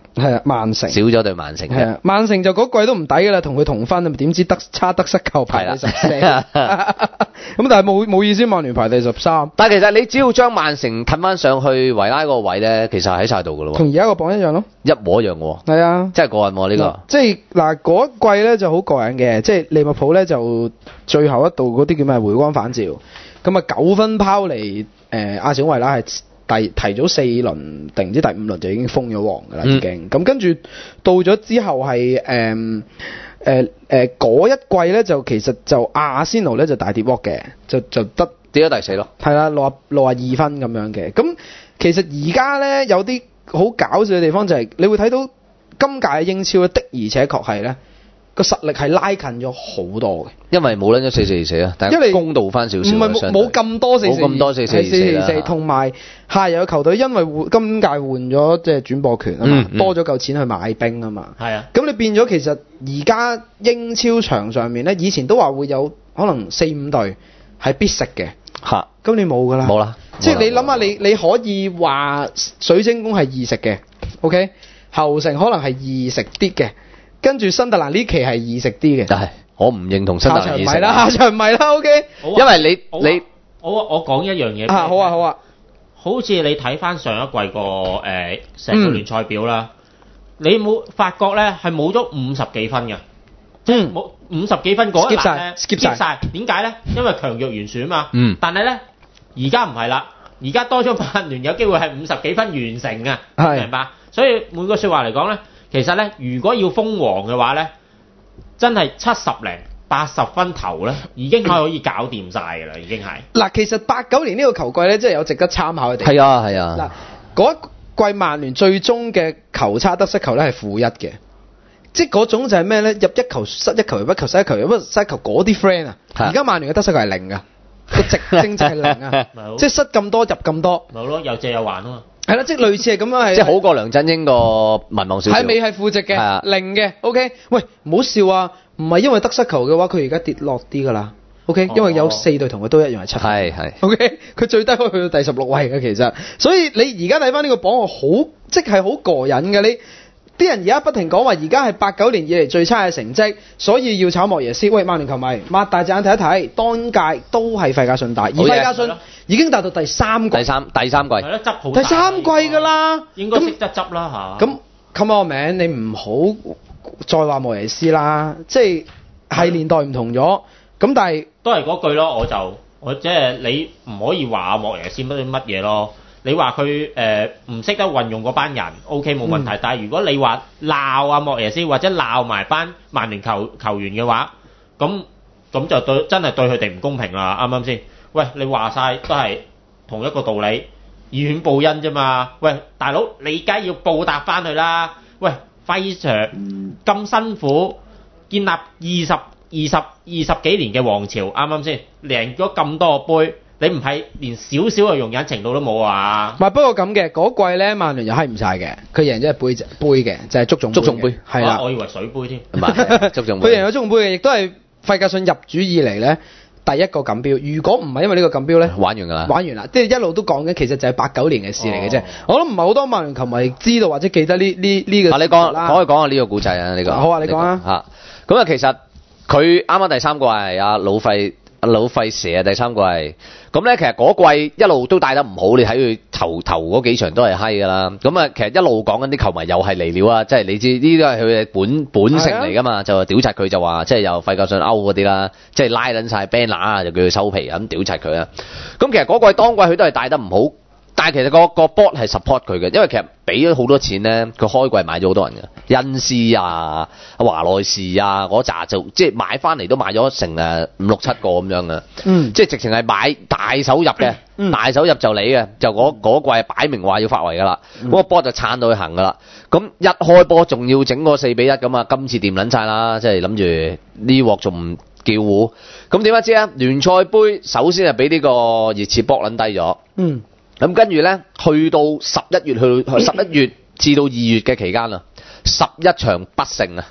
係啊，曼城少咗對曼城嘅。 係啊，曼城就嗰季都唔抵㗎啦，同佢同分啊，點知得差得失球排第十四。咁但係冇冇意思，曼聯排第十三。 但係其實你只要將曼城褪翻上去維拉嗰個位咧，其實喺晒度㗎咯喎。 同而家個榜一樣咯。 一模一樣喎。 係啊。 真係過癮喎呢個。 即係嗱嗰一季咧就好過癮嘅，即係利物浦咧就最後一度嗰啲叫咩回光返照，咁啊九分拋離誒阿士東維拉係。提提早四輪定唔知第五輪就已經封咗王㗎啦，已經。咁跟住到咗之後係誒誒誒嗰一季咧，就其實就阿仙奴咧就大跌鑊嘅，就就得跌咗第四咯。 係啦，六啊六啊二分咁樣嘅。咁其實而家咧有啲好搞笑嘅地方就係、是、你會睇到今屆嘅英超咧的而且確係咧。個實力係拉近咗好多嘅， 因為冇撚咗四四二四啊，但係公道翻少少。 唔係冇冇咁多四四， 冇咁多四四二四啦。 同埋下游嘅球隊因為換今屆換咗即係轉播權啊嘛，嗯嗯、多咗嚿錢去買兵啊嘛。係啊，咁你變咗其實而家英超場上面咧，以前都話會有可能四五隊係必食嘅。嚇，咁你冇㗎啦。冇啦。即係你諗下，你你可以話水晶宮係易食嘅 ，OK， 後城可能係易食啲嘅。跟住新特蘭呢期係易食啲嘅， 但係我唔認同新特蘭易食。 下場唔係啦，下場唔係啦 ，OK。 因為你你我我講一樣嘢。 啊，好啊，好啊。 好似你睇翻上一季個誒成個聯賽表啦，你冇發覺咧係冇咗五十幾分嘅，即係冇五十幾分嗰一欄咧 skip 晒。晒。點解咧？因為強弱懸殊啊嘛。 嗯。 但係咧，而家唔係啦，而家多咗曼聯有機會係五十幾分完成啊，明白？所以換個説話嚟講咧。其實咧，如果要封王嘅話咧，真係七十零八十分頭咧，已經係可以搞掂晒㗎啦，已經係。 嗱，其實八九年呢個球季咧，真係有值得參考嘅地方。 係啊，係啊。 嗱，嗰一季曼聯最終嘅球差得失球咧係負一嘅，即係嗰種就係咩咧？入一球失一球，入一球失一球，入一失一球嗰啲 friend 啊。而家曼聯嘅得失球係零㗎，個值正值係零啊，即係失咁多入咁多。 咪好咯，有借有還啊嘛。 係啦，即係類似係咁樣係。 即係好過梁振英個民望少少。 係未係負值嘅， 啊、 零嘅 ，OK。喂，唔好笑啊！唔係因為得失球嘅話，佢而家跌落啲㗎啦，OK、哦。因為有四隊同佢都一樣係七分。係係。OK，佢最低可以去到第十六位嘅其實。所以你而家睇翻呢個榜，我好即係好過癮嘅你。啲人而家不停講話，而家係八九年以嚟最差嘅成績，所以要炒莫耶斯。喂，曼聯球迷，擘大隻眼睇一睇，當屆都係費格遜大，而費格遜已經達到第三季。 第三第三季。係咯，執好。 第三季㗎啦。 應該識得執啦嚇。 咁 come on man，你唔好再話莫耶斯啦，即係係年代唔同咗。咁但係都係嗰句咯，我就我即係你唔可以話莫耶斯乜乜嘢咯。你話佢誒唔識得運用嗰班人 ，OK 冇問題。嗯、但係如果你話鬧阿莫耶斯或者鬧埋班曼聯球球員嘅話，咁咁就對真係對佢哋唔公平啦，啱唔啱先？喂，你話晒都係同一個道理，以怨報恩啫嘛。喂，大佬你梗係要報答翻佢啦。喂，費 Sir 咁辛苦建立二十二十二十幾年嘅王朝，啱唔啱先？贏咗咁多個杯。你唔係連少少嘅容忍程度都冇啊？ 唔係，不過咁嘅嗰季咧，曼聯又閪唔晒嘅，佢贏咗杯杯嘅，就係足總足總杯， 係啦。 我以為水杯添， 唔係足總杯。 佢贏咗足總杯嘅，亦都係費格遜入主以嚟咧第一個錦標。如果唔係因為呢個錦標咧， 玩完㗎啦， 玩完啦，即係一路都講緊，其實就係八九年嘅事嚟嘅啫。我諗唔係好多曼聯球迷知道或者記得呢呢呢個。 啊，你講可以講下呢個故仔啊？呢個好啊，你講啊。 嚇，咁啊，其實佢啱啱第三個係阿老費。阿老費蛇啊，第三季咁咧，其實嗰季一路都帶得唔好，你睇佢頭頭嗰幾場都係閪噶啦。咁啊，其實一路講緊啲球迷又係嚟料啊，即係你知呢啲都係佢嘅本本性嚟噶嘛，就屌柒佢就話，即係又費格遜歐嗰啲啦，即係拉撚晒 banner 啊，就叫佢收皮咁屌柒佢啊。咁其實嗰季當季佢都係帶得唔好。但係其實個個 board 係 support 佢嘅，因為其實俾咗好多錢咧，佢開季買咗好多人嘅，恩斯啊、華內士啊嗰扎就即係買翻嚟都買咗成誒五六七個咁樣嘅，嗯，即係直情係買大手入嘅，嗯、大手入就你嘅，就嗰嗰季擺明話要發圍㗎啦，嗰、嗯、個 board 就撐到去行㗎啦，咁一開波仲要整個四比一咁啊，今次掂撚晒啦，即係諗住呢鑊仲唔叫糊，咁點解知啊？聯賽杯首先係俾呢個熱刺搏撚低咗，嗯。咁跟住咧，去到十一月去十一月至到二月嘅期間啊，十一場不勝啊，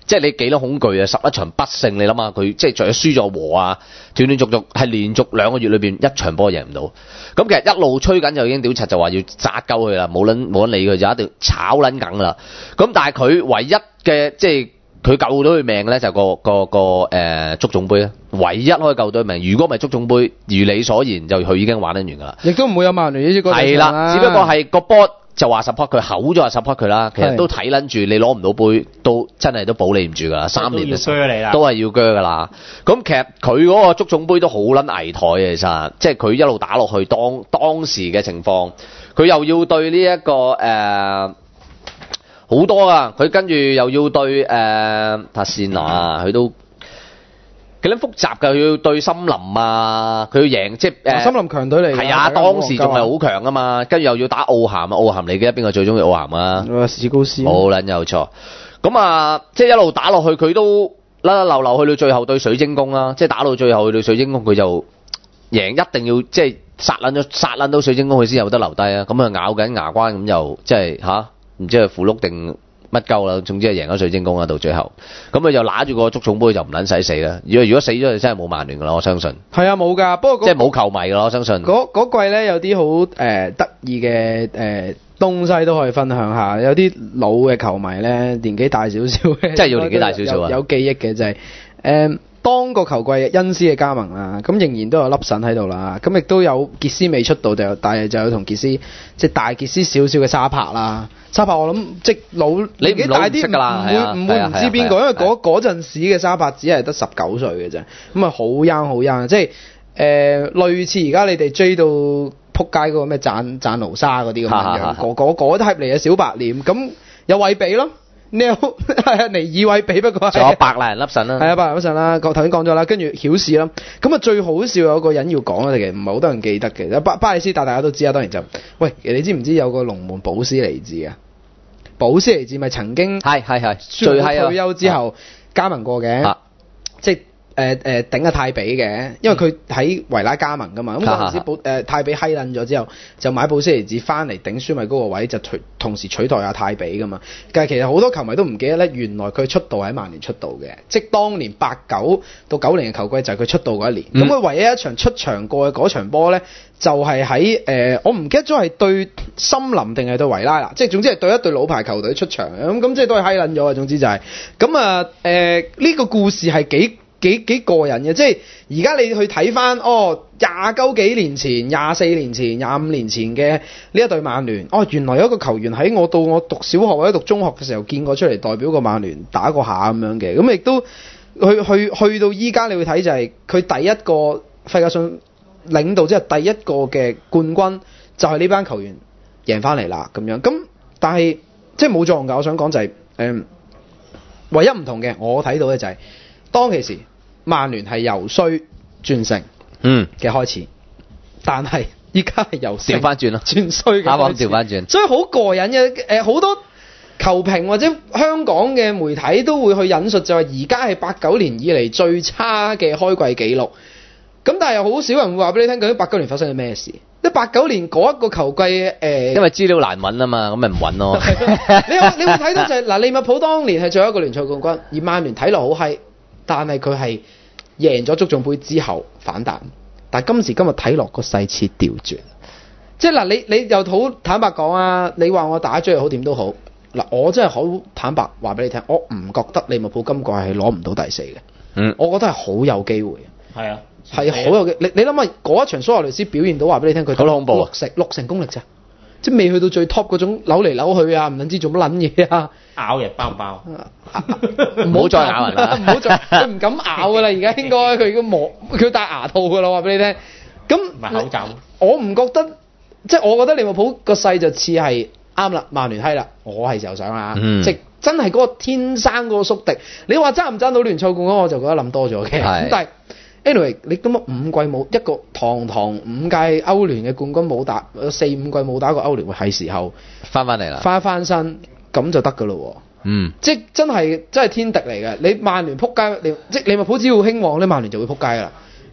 即係你幾多恐懼啊？十一場不勝，你諗下佢即係除咗輸咗和啊，斷斷續續係連續兩個月裏邊一場波贏唔到。咁其實一路吹緊就已經屌柒就話要殺鳩佢啦，冇撚冇撚理佢就一定炒撚緊啦。咁但係佢唯一嘅即係佢救到佢命咧，就個個個誒足總杯咧，唯一可以救到佢命。如果唔係足總杯，如你所言，就佢已經玩得完㗎啦。 亦都唔會有曼聯呢啲嗰係啦，只不過係個波。就話 support 佢，口咗話 support 佢啦，其實都睇撚住你攞唔到杯，都真係都保你唔住㗎啦，三年嘅都要鋸你啦， 都係要鋸㗎啦。咁其實佢嗰個足總杯都好撚危殆嘅，其實即係佢一路打落去，當當時嘅情況，佢又要對呢、這、一個誒好、呃、多啊，佢跟住又要對誒塔線拿啊，佢都。幾撚複雜㗎，佢要對森林啊，佢要贏即係誒。 森林強隊嚟㗎。 係啊，當時仲係好強啊嘛，跟住又要打奧咸啊，奧咸你記得邊個最中意奧咸啊？ 我話史高斯。 冇撚有錯。咁啊，即係一路打落去，佢都甩甩漏漏去到最後對水晶宮啦，即係打到最後去到水晶宮，佢就贏一定要即係殺撚咗殺撚到水晶宮，佢先有得留低啊。咁啊咬緊牙關咁又即係吓，唔知係符碌定乜鳩啦，總之係贏咗水晶宮啦，到最後，咁佢就揦住個足總杯就唔撚使死啦。如果如果死咗就真係冇曼聯噶啦，我相信。 係啊，冇㗎，不過、 即係冇球迷㗎啦，我相信。 嗰嗰季咧有啲好誒得意嘅誒東西都可以分享下，有啲老嘅球迷咧年紀大少少嘅， 即係要年紀大少少啊， 有，有記憶嘅就係、是、誒。呃當個球季恩斯嘅加盟啦，咁仍然都有粒神喺度啦，咁亦都有傑斯未出道，就但係就有同傑斯即係大傑斯少少嘅沙柏啦。沙柏我諗即老年紀大啲唔會唔會唔知邊個，因為嗰嗰陣時嘅沙柏只係得十九歲嘅啫，咁啊好 young 好 young，即係誒、呃、類似而家你哋追到撲街嗰個咩贊贊奴沙嗰啲咁樣樣，嗰嗰嗰 type 嚟嘅小白臉，咁有韋比咯。尼爾係啊，尼爾韋比不過仲有百麗人粒神啦， 係啊，百麗人粒神啦，頭先講咗啦，跟住曉士啦，咁啊最好笑有個人要講啊，其實唔係好多人記得嘅，巴巴里斯達大家都知啊，當然就喂，你知唔知有個龍門保斯尼治啊？保斯尼治咪曾經係係係最退休之後加盟過嘅，啊、即係。誒誒頂阿泰比嘅，因為佢喺維拉加盟噶嘛，咁嗰陣時保誒泰比閪撚咗之後，就買布斯尼治翻嚟頂舒米嗰個位，就取同時取代阿泰比噶嘛。但係其實好多球迷都唔記得咧，原來佢出道喺曼聯出道嘅，即係當年八九到九零嘅球季就係佢出道嗰一年。咁佢、嗯、唯一一場出場過嘅嗰場波咧，就係喺誒我唔記得咗係對森林定係對維拉啦，即係總之係對一隊老牌球隊出場咁，咁即係都係閪撚咗啊！總之就係咁啊誒呢個故事係幾幾幾過癮嘅，即係而家你去睇翻哦，廿九幾年前、廿四年前、廿五年前嘅呢一隊曼聯，哦原來有一個球員喺我到我讀小學或者讀中學嘅時候見過出嚟代表個曼聯打過下咁樣嘅，咁亦都去去去到依家你會睇就係佢第一個世界上領導之後第一個嘅冠軍就係呢班球員贏翻嚟啦咁樣，咁但係即係冇作用㗎，我想講就係、是、誒、嗯、唯一唔同嘅，我睇到嘅就係、是、當其時。曼聯係由衰轉盛嗯嘅開始，嗯、但係依家係由調翻轉咯， 轉衰嘅開始，啱啱調翻轉， 所以好過癮嘅。誒好多球評或者香港嘅媒體都會去引述，就係而家係八九年以嚟最差嘅開季紀錄。咁但係又好少人會話俾你聽，究竟八九年發生咗咩事？即係八九年嗰一個球季誒，呃、 因為資料難揾啊嘛，咁咪唔揾咯。 你會你會睇到就係、是、嗱，利物浦當年係最後一個聯賽冠軍，而曼聯睇落好閪。但係佢係贏咗足總杯之後反彈，但係今時今日睇落個勢似調轉，即係嗱你你又好坦白講啊，你話我打追又好點都好，嗱我真係好坦白話俾你聽，我唔覺得利物浦今季係攞唔到第四嘅，嗯，我覺得係好有機會， 係啊， 係好有機會，你你諗下嗰一場蘇亞雷斯表現到話俾你聽，佢好恐怖，六成六成功力咋？即係未去到最 top 嗰種扭嚟扭去啊，唔撚知做乜撚嘢啊！ 咬人包唔包？ 唔好再咬人啦！ 唔好再，佢唔敢咬噶啦！而家應該佢已經磨，佢戴牙套噶啦，話俾你聽。咁唔係口罩。我唔覺得，即係我覺得利物浦個勢就似係啱啦，曼聯係啦，我係時候想啦， 嗯、 即真係嗰個天生嗰個宿敵。你話爭唔爭到聯賽冠軍，我就覺得諗多咗嘅。咁但係。anyway， 你咁啊五季冇一個堂堂五屆歐聯嘅冠軍冇打，四五季冇打過歐聯，係時候翻翻嚟啦， 翻翻身咁就得噶咯。 嗯， 即係真係真係天敵嚟嘅。你曼聯撲街，你即係利物浦只要興旺咧，曼聯就會撲街噶啦。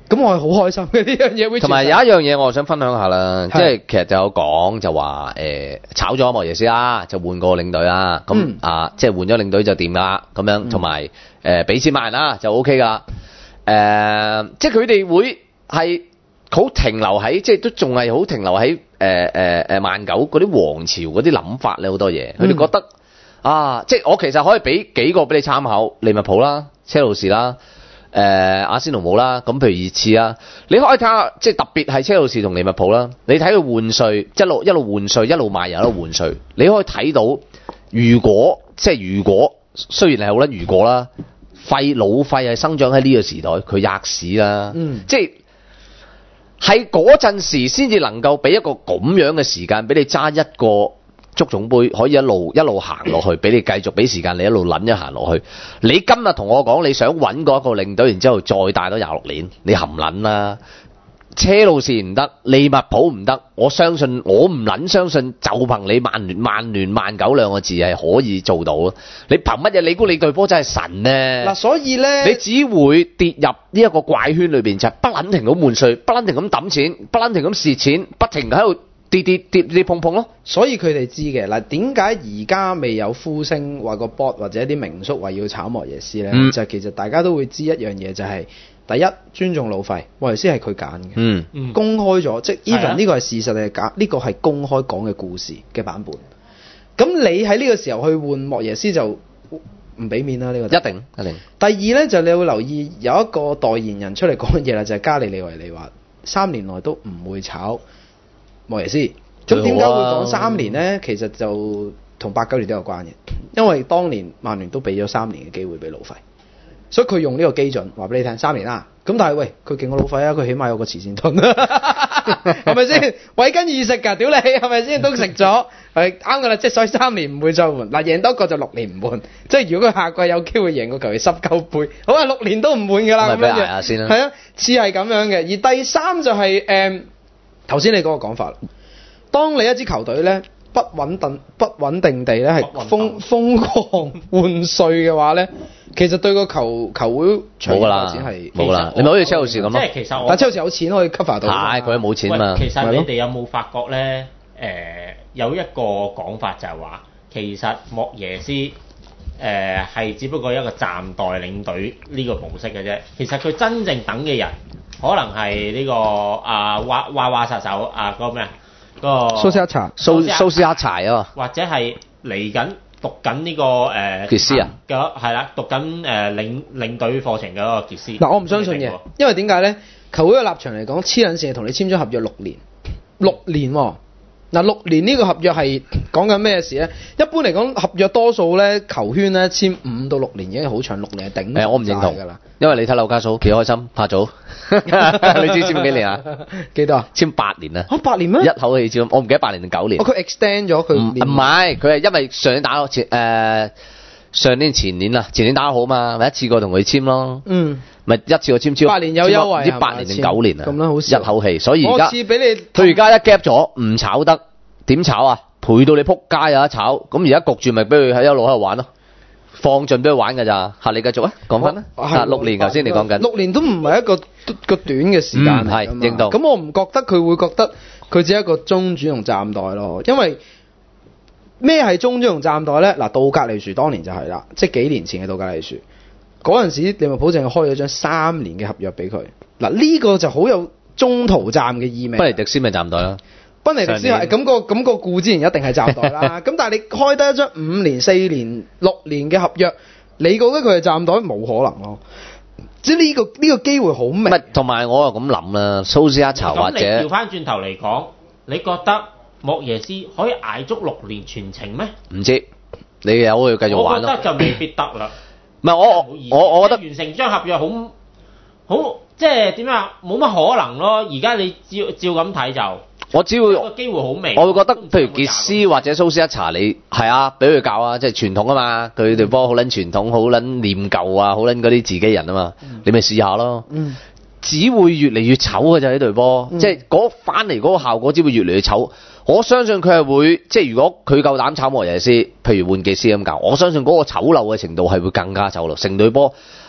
咁我係好開心嘅呢樣嘢會。 同埋有一樣嘢我想分享下啦，即係其實就有講就話誒、呃、炒咗莫耶斯啦，就換個領隊啦，咁、 嗯、 啊即係換咗領隊就掂啦，咁樣同埋誒俾錢買人啦就 O K 噶，誒、呃、即係佢哋會係好停留喺即係都仲係好停留喺誒誒誒曼九嗰啲王朝嗰啲諗法咧，好多嘢佢哋覺得、嗯、啊即係我其實可以俾幾個俾你參考，利物浦啦、車路士啦。誒、呃、阿仙奴冇啦，咁譬如熱刺啊，你可以睇下，即係特別係車路士同利物浦啦，你睇佢換稅，一路一路換稅，一路賣人一路換稅，你可以睇到，如果即係如果雖然係好撚如果啦，費老費係生長喺呢個時代，佢吔屎啦， 嗯， 即係喺嗰陣時先至能夠俾一個咁樣嘅時間俾你揸一個足總杯可以一路一路行落去，俾你繼續俾時間你一路撚一行落去。你今日同我講你想揾嗰一個領隊，然之後再帶多廿六年，你含撚啦。車路士唔得，利物浦唔得，我相信我唔撚相信，就憑你曼聯曼聯曼九兩個字係可以做到咯。你憑乜嘢？你估你隊波真係神呢？ 嗱，所以咧， 你只會跌入呢一個怪圈裏邊，就係、是、不撚停咁換稅，不撚停咁揼錢，不撚停咁蝕錢，不停喺度。跌跌跌跌碰碰咯， 所以佢哋知嘅嗱，點解而家未有呼聲話個 board 或者啲名宿話要炒莫耶斯咧？嗯、就其實大家都會知一樣嘢，就係、是、第一尊重老費，莫耶斯係佢揀嘅， 嗯， 公開咗，即係 even 呢個係事實定係假？呢個係公開講嘅故事嘅版本。咁你喺呢個時候去換莫耶斯就唔俾面啦，呢、這個一定一定。 第二咧就你會留意有一個代言人出嚟講嘢啦，就係、是、加利利維利話三年內都唔會炒莫耶斯，咁點解會講三年呢？其實就同八九年都有關嘅，因為當年曼聯都俾咗三年嘅機會俾老費，所以佢用呢個基準話俾你聽三年啦。咁但係喂，佢勁過老費啊，佢起碼有個慈善盾，係咪先？維根意食㗎，屌你係咪先？都食咗，係啱㗎啦。即係所以三年唔會再換，嗱贏多個就六年唔換。即係如果佢下季有機會贏個球嘅濕鳩杯，好啊，六年都唔換㗎啦。 咪俾捱下先啦。 係啊，似係咁樣嘅。而第三就係、是、誒。頭先你嗰個講法，當你一支球隊咧不穩定、不穩定地咧係瘋瘋狂換帥嘅話咧，其實對個球球會長遠發展係冇啦，你咪好似車路士咁咯。 即係其實我， 但車路士有錢可以 cover 到。 係佢冇錢嘛。 其實你哋有冇發覺咧？誒、呃，有一個講法就係話，其實莫耶斯誒係、呃、只不過一個暫代領隊呢個模式嘅啫。其實佢真正等嘅人。可能係呢、這個啊娃娃娃殺手啊嗰個咩啊嗰個蘇斯克查蘇蘇斯克查啊， 或者係嚟緊讀緊呢、這個誒傑斯啊嘅係啦，讀緊誒、呃、領領隊課程嘅嗰個傑斯。 嗱，我唔相信嘅，因為點解咧？球會嘅立場嚟講，黐撚線係同你簽咗合約六年，六年喎、哦。嗱，六年呢個合約係講緊咩事咧？一般嚟講，合約多數咧球圈咧簽五到六年已經好長，六年係頂。誒， 我唔認同㗎啦，因為你睇紐卡素幾開心，拍組，你知簽幾年啊？ 幾多啊？ 簽八年啊！ 嚇八年咩？ 一口氣簽，我唔記得八年定九年。 哦，佢 extend 咗佢。唔唔係，佢係因為上年打前誒、呃、上年前年啊，前年打得好嘛，咪一次過同佢簽咯。嗯。咪一次過簽超八年有優惠， 唔知八年定九年啊？ 咁樣好少。 一口氣，所以而家我次俾你， 佢而家一 gap 咗，唔炒得，點炒啊？賠到你撲街啊！炒，咁而家焗住咪俾佢喺一路喺度玩咯，放盡俾佢玩㗎咋？嚇你繼續啊，講翻啦。啊，六年頭先你講緊。 六年都唔係一個個短嘅時間嚟㗎嘛。 認同。 咁我唔覺得佢會覺得佢只係一個中主同暫代咯，因為咩係中主同暫代咧？嗱，杜格利殊當年就係啦，即係幾年前嘅杜格利殊。嗰陣時，利物浦淨係開咗張三年嘅合約俾佢。嗱，呢個就好有中途站嘅意味。 賓尼迪斯咪暫代啦。 賓尼迪斯係咁個咁個顧之前一定係暫代啦。咁但係你開得一張五年、四年、六年嘅合約，你覺得佢係暫代冇可能咯？即係呢個呢個機會好微。 唔同埋我又咁諗啦，蘇斯克查或者咁你調翻轉頭嚟講，你覺得莫耶斯可以捱足六年全程咩？ 唔知，你有去繼續玩咯。 我覺得就未必得啦。 唔係我我我覺得完成張合約好好即係點啊？冇乜可能咯。而家你照照咁睇就， 我只會個機會好微。 我會覺得，譬如傑斯或者蘇斯克查，你係啊，俾佢教啊，即係傳統啊嘛。佢隊波好撚傳統，好撚念舊啊，好撚嗰啲自己人啊嘛。嗯、你咪試下咯。嗯、只會越嚟越醜嘅就係呢隊波，嗯、即係嗰翻嚟嗰個效果只會越嚟越醜。我相信佢係會，即係如果佢夠膽炒莫耶斯，譬如換傑斯咁教，我相信嗰個醜陋嘅程度係會更加醜陋。成隊波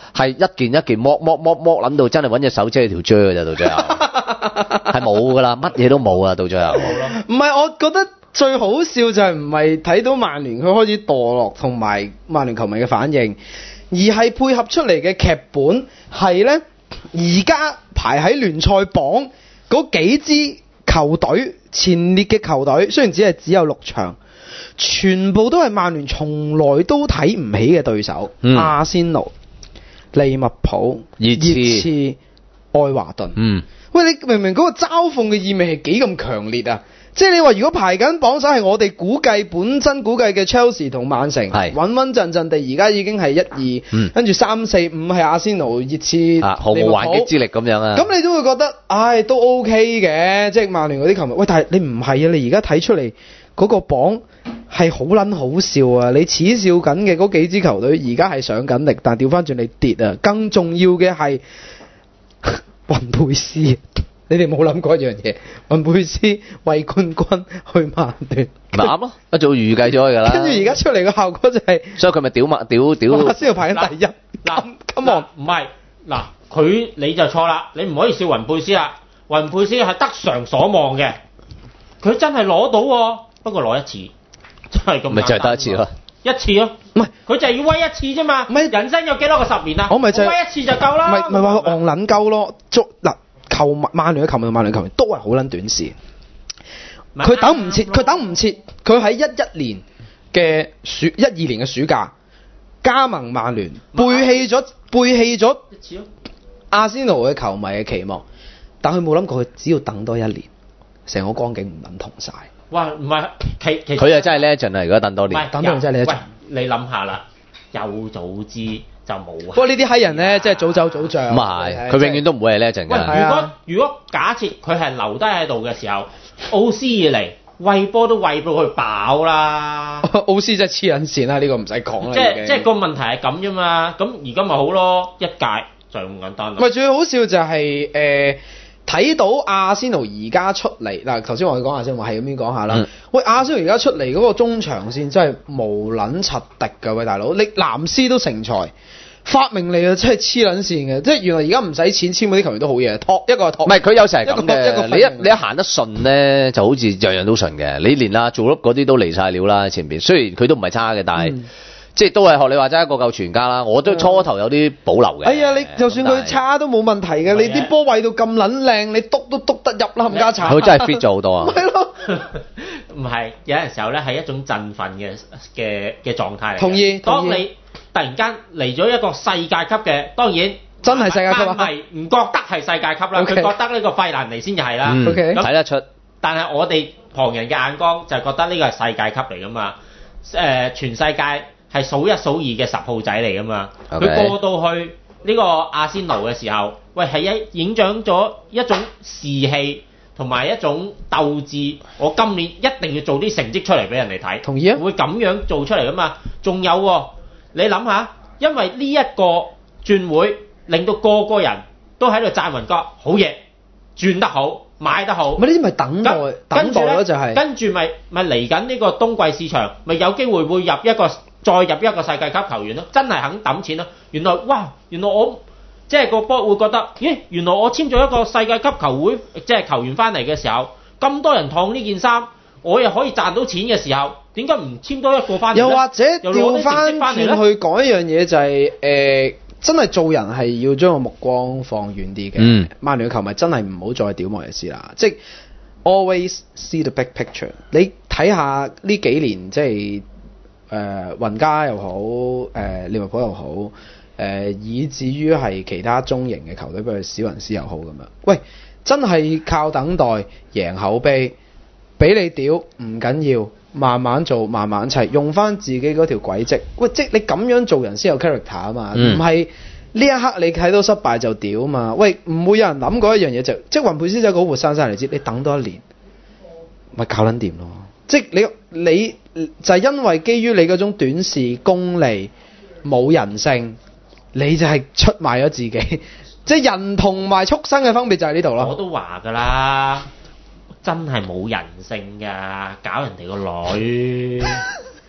係一件一件剝剝剝剝撚到真係揾隻手遮條啫㗎咋，到最後係冇㗎啦，乜嘢都冇啊，到最後。 唔係，我覺得最好笑就係唔係睇到曼聯佢開始墮落，同埋曼聯球迷嘅反應，而係配合出嚟嘅劇本係呢。而家排喺聯賽榜嗰幾支球隊前列嘅球隊，雖然只係只有六場，全部都係曼聯從來都睇唔起嘅對手， 嗯、 阿仙奴、利物浦、 熱刺、 刺、愛華頓。 嗯， 喂，你明唔明嗰個嘲諷嘅意味係幾咁強烈啊？即係你話如果排緊榜首係我哋估計本身估計嘅 Chelsea 同曼城，穩穩陣陣地而家已經係一二、嗯，跟住三四五係阿仙奴、熱刺、 啊，毫無還擊之力咁樣啊。 咁你都會覺得，唉，都 OK 嘅，即係曼聯嗰啲球迷。喂，但係你唔係啊，你而家睇出嚟嗰個榜係好撚好笑啊！你恥笑緊嘅嗰幾支球隊而家係上緊力，但係調翻轉你跌啊！更重要嘅係雲佩斯。你哋冇諗過一樣嘢，雲佩斯為冠軍去曼聯， 咪啱咯，一早預計咗㗎啦。 跟住而家出嚟嘅效果就係、是， 所以佢咪屌麥屌屌。 阿仙奴排緊第一， 嗱，come on，唔係嗱，佢你就錯啦，你唔可以笑雲佩斯啦，雲佩斯係得償所望嘅，佢真係攞到喎，不過攞一次，真係咁。咪就係得一次咯。 一次咯，唔係佢就係要威一次啫嘛，唔係人生有幾多個十年啊？ 我咪就係、 威一次就夠啦。 唔係唔係話佢戇撚鳩咯，捉嗱。球曼聯嘅球迷同曼聯球迷都係好撚短視，佢等唔切，佢等唔切，佢喺一一年嘅暑一二年嘅暑假加盟曼聯，背棄咗背棄咗阿仙奴嘅球迷嘅期望，但佢冇諗過佢只要等多一年，成個光景唔撚同晒。 哇，唔係其其佢又真係 legend 啊！如果等多年， 等多年真係 legend。 喂，你諗下啦，有早知。就冇。不過呢啲閪人咧，即係早走早著。 咁啊係，佢永遠都唔會係呢一陣㗎。 如果如果假設佢係留低喺度嘅時候，奧斯以嚟餵波都餵到佢飽啦。 奧斯真係黐撚線啦，呢、呢個唔使講啦。 即係即係個問題係咁啫嘛。咁而家咪好咯，一屆就咁簡單。 唔係最好笑就係誒睇到阿仙奴而家出嚟嗱，頭先我哋講下先，我係咁樣講下啦。嗯、喂，阿仙奴而家出嚟嗰個中場線真係無撚柒敵㗎，喂大佬，你藍斯都成才。發明嚟啊，真係黐撚線嘅，即係原來而家唔使錢簽嗰啲球員都好嘢，托一個托。唔係佢有時係咁嘅，你一你一行得順咧，就好似樣樣都順嘅。你連啊做碌嗰啲都嚟晒料啦，前邊雖然佢都唔係差嘅，但係、嗯、即係都係學你話齋一個夠全家啦。我都初頭有啲保留嘅。哎呀，你就算佢差都冇問題嘅，你啲波位到咁撚靚，你篤都篤得入啦，冚家鏟。佢真係 fit 咗好多啊！係咯， 唔係有陣時候咧係一種振奮嘅嘅嘅狀態嚟。 同意， 當你突然間嚟咗一個世界級嘅，當然真係世界級啊！ 係唔覺得係世界級啦，佢、okay. 覺得呢個費蘭尼先至係啦。 咁、okay. 睇得出。但係我哋旁人嘅眼光就係覺得呢個係世界級嚟噶嘛。誒、呃，全世界係數一數二嘅十號仔嚟噶嘛。佢、okay. 過到去呢個阿仙奴嘅時候，喂係一影響咗一種士氣同埋一種鬥志。我今年一定要做啲成績出嚟俾人哋睇。同意啊！會咁樣做出嚟噶嘛？仲有、哦。你諗下，因為呢一個轉會令到個個人都喺度讚雲哥好嘢，轉得好，買得好。咪呢啲咪等待等待咯，就係跟住咪咪嚟緊呢個冬季市場，咪有機會會入一個再入一個世界級球員咯，真係肯抌錢咯。原來哇，原來我即係個波會覺得，咦，原來我簽咗一個世界級球會即係球員翻嚟嘅時候，咁多人燙呢件衫，我又可以賺到錢嘅時候。點解唔簽多一個翻嚟？又或者調翻轉去講一樣嘢，就係誒，真係做人係要將個目光放遠啲嘅。嗯，曼聯嘅球迷真係唔好再屌莫耶斯啦，即係 always see the big picture。你睇下呢幾年，即係誒雲加又好，誒、呃、利物浦又好，誒、呃、以至於係其他中型嘅球隊，譬如史雲斯又好咁樣。喂，真係靠等待贏口碑，俾你屌唔緊要。慢慢做，慢慢砌，用翻自己嗰條軌跡。喂，即係你咁樣做人先有 character 啊嘛，唔係呢一刻你睇到失敗就屌啊嘛。喂，唔會有人諗過一樣嘢就，即係雲佩斯就係個好活生生嚟知，你等多一年，咪搞撚掂咯。即係你你就係因為基於你嗰種短視、功利、冇人性，你就係出賣咗自己。即係人同埋畜生嘅分別就喺呢度咯。我都話㗎啦。真係冇人性㗎，搞人哋個女。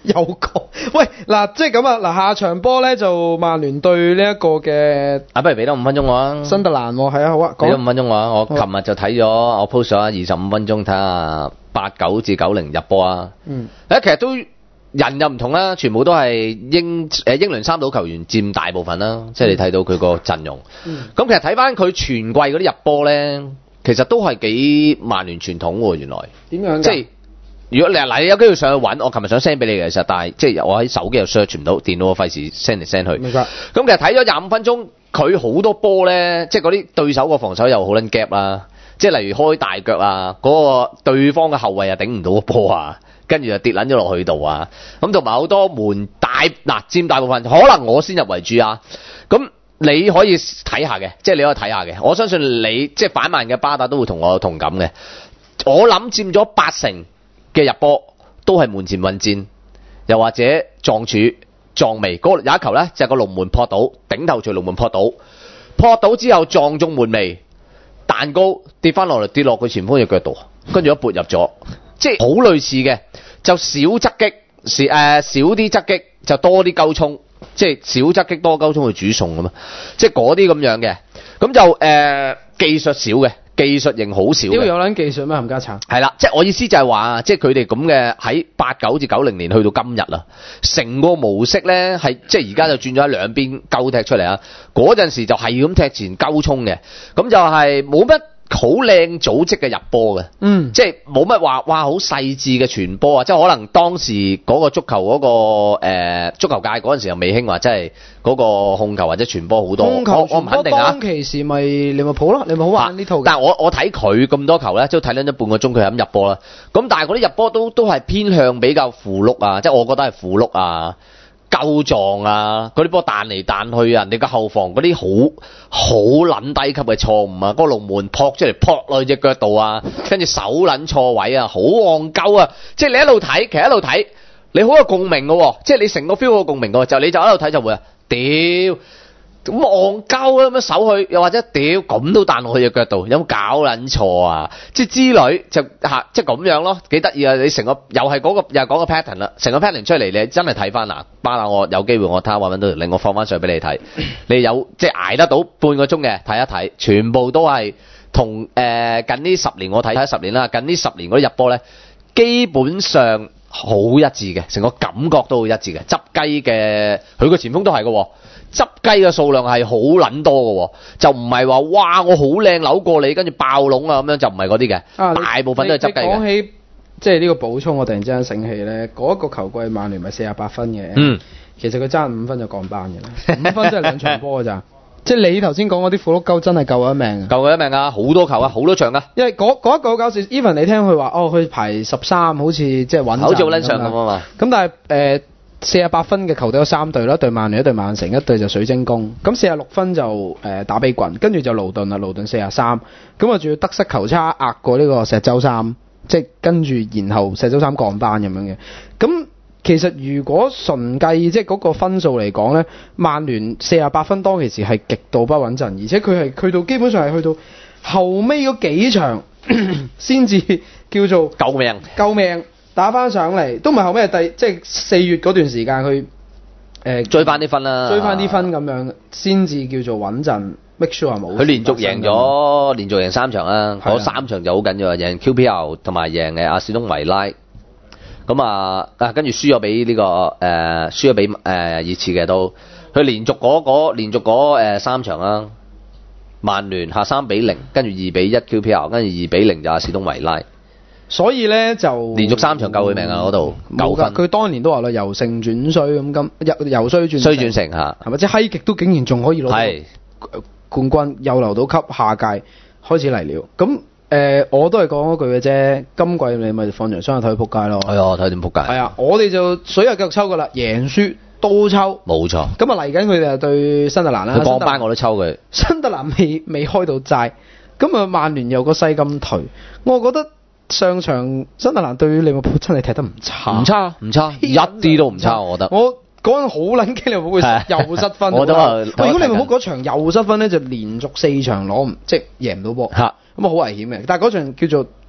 又講，喂嗱，即係咁啊嗱，下場波咧就曼聯對呢一個嘅啊，不如俾多五分鐘我啊。 新特蘭喎，係啊，好啊， 俾多講五分鐘我啊，我琴日就睇咗，我 post 咗二十五分鐘睇下八九至九零入波啊。 嗯， 誒，其實都人又唔同啦，全部都係英誒英倫三島球員佔大部分啦，即係你睇到佢個陣容。 嗯， 咁其實睇翻佢全季嗰啲入波咧，其實都係幾曼聯傳統喎，原來。 點樣㗎？ 即係。如果你嗱，你有機會上去揾，我琴日想 send 俾你嘅，其實但係即係我喺手機又 search 唔到，電腦我費事 send 嚟 send 去。 明白。 咁其實睇咗廿五分鐘，佢好多波咧，即係嗰啲對手個防守又好撚 gap 啦，即係例如開大腳啊，嗰、嗰個對方嘅後衞又頂唔到個波啊，跟住就跌撚咗落去度啊，咁同埋好多門大嗱佔大部分，可能我先入為主啊，咁你可以睇下嘅，即係你可以睇下嘅，我相信你即係反曼嘅巴打都會同我有同感嘅，我諗佔咗八成嘅入波都係門前混戰，又或者撞柱撞尾，嗰、那個、有一球咧就係、是、個龍門撲到，頂頭錘龍門撲到，撲到之後撞中門楣，彈高跌翻落嚟，跌落佢前鋒嘅腳度，跟住一撥入咗，即係好類似嘅，就少側擊，誒、呃、少啲側擊就多啲溝衝，即係少側擊多溝衝去煮餸咁嘛，即係嗰啲咁樣嘅，咁就誒、呃、技術少嘅。技術型好少嘅， 呢個有撚技術咩？冚家鏟係啦，即係我意思就係話，即係佢哋咁嘅喺八九至九零年去到今日啦，成個模式咧係即係而家就轉咗喺兩邊勾踢出嚟啊！嗰陣時就係咁踢前勾衝嘅，咁就係冇乜好靚組織嘅入波嘅， 嗯， 即係冇乜話哇好細緻嘅傳波啊！即係可能當時嗰個足球嗰、嗰個誒、呃、足球界嗰陣時又未興話，即係嗰個控球或者傳波好多， 控球我我唔肯定啊。 當其時咪利物浦咯，利物浦玩呢套嘅。 但係我我睇佢咁多球咧，都睇緊咗半個鐘，佢係咁入波啦。咁但係嗰啲入波都都係偏向比較符碌啊，即係我覺得係符碌啊。夠撞啊！嗰啲波彈嚟彈去啊！人哋個後防嗰啲好好撚低級嘅錯誤啊！嗰、嗰個龍門撲出嚟撲落去隻腳度啊！跟住手撚錯位啊！好戇鳩啊！即係你一路睇，其實一路睇，你好有共鳴嘅喎，即係你成個 feel 好有共鳴嘅喎，就你就一路睇就會啊！屌咁戇鳩啊！咁樣手去，又或者屌咁都彈落去隻腳度，有冇搞撚錯啊？即係之類就嚇，即係咁樣咯，幾得意啊！你成個又係嗰、嗰個又係講個 pattern 啦，成個 pattern 出嚟，你真係睇翻嗱，巴打我有機會我睇下揾揾到，令我放翻上俾你睇，你有即係捱得到半個鐘嘅睇一睇，全部都係同誒近呢十年我睇睇十年啦，近呢十年嗰啲入波咧，基本上好一致嘅，成個感覺都好一致嘅，執雞嘅佢個前鋒都係嘅。執雞嘅數量係好撚多嘅，就唔係話哇我好靚扭過你，跟住爆籠啊咁樣，就唔係嗰啲嘅， 啊、 大部分都係執雞嘅。 講起即係呢個補充，我突然之間醒起咧，嗰、那、一個球季曼聯咪四十八分嘅， 嗯， 其實佢爭五分就降班嘅啦，五分真係兩場波㗎咋。即係你頭先講嗰啲苦碌鳩真係救咗一命， 救咗一命啊！好多球啊，好多場啊。 因為嗰嗰一個好搞笑 ，even 你聽佢話哦，佢排十三，好似即係穩陣， 好似好撚上咁啊嘛。 咁但係誒。呃四十八分嘅球隊有三隊啦，一隊曼聯，一隊曼城，一隊就水晶宮。咁四十六分就誒、呃、打比郡，跟住就勞頓啦，勞頓四十三。咁啊，仲要得失球差壓過呢個石洲三，即係跟住然後石洲三降班咁樣嘅。咁其實如果純計即係嗰個分數嚟講咧，曼聯四十八分當其時係極度不穩陣，而且佢係去到基本上係去到後尾嗰幾場先至叫做救命， 救命。打翻上嚟都唔係後尾係第即係四月嗰段時間去誒、呃、 追翻啲分啦， 追翻啲分咁樣先至叫做穩陣 make sure 冇。 佢連續贏咗，連續贏三場啦，嗰三場就好緊要啊，贏 Q P R 同埋贏誒阿士東維拉。咁啊啊跟住輸咗俾呢個誒、呃、輸咗俾誒熱刺嘅都，佢連續嗰嗰連續嗰誒三場啦，曼聯下三比零，跟住二比一 Q P R， 跟住二比零就阿士東維拉。 所以咧就連續三場救佢命啊！嗰度九分， 佢當年都話啦，由盛轉衰咁咁，由由衰轉衰轉成嚇， 係咪？即係閪極都竟然仲可以攞到冠軍，又留到級，下屆開始嚟了。咁誒、呃，我都係講嗰句嘅啫。今季你咪放長雙眼睇佢撲街咯。係啊， 睇點撲街。 係啊，我哋就水又繼續抽噶啦，贏輸都抽。 冇錯。 咁啊嚟緊佢哋對新特蘭啦。 佢降班我都抽佢。 新特蘭未未開到債，咁啊曼聯又個勢咁頹，我覺得。上場新特蘭對利物浦真係踢得唔差， 唔差唔差，一啲都唔差，我覺得。 我嗰陣好撚驚利物浦會又失分。 我都話， 如果利物浦嗰場又失分咧，就連續四場攞唔即係贏唔到波，咁啊好危險嘅。但係嗰場叫做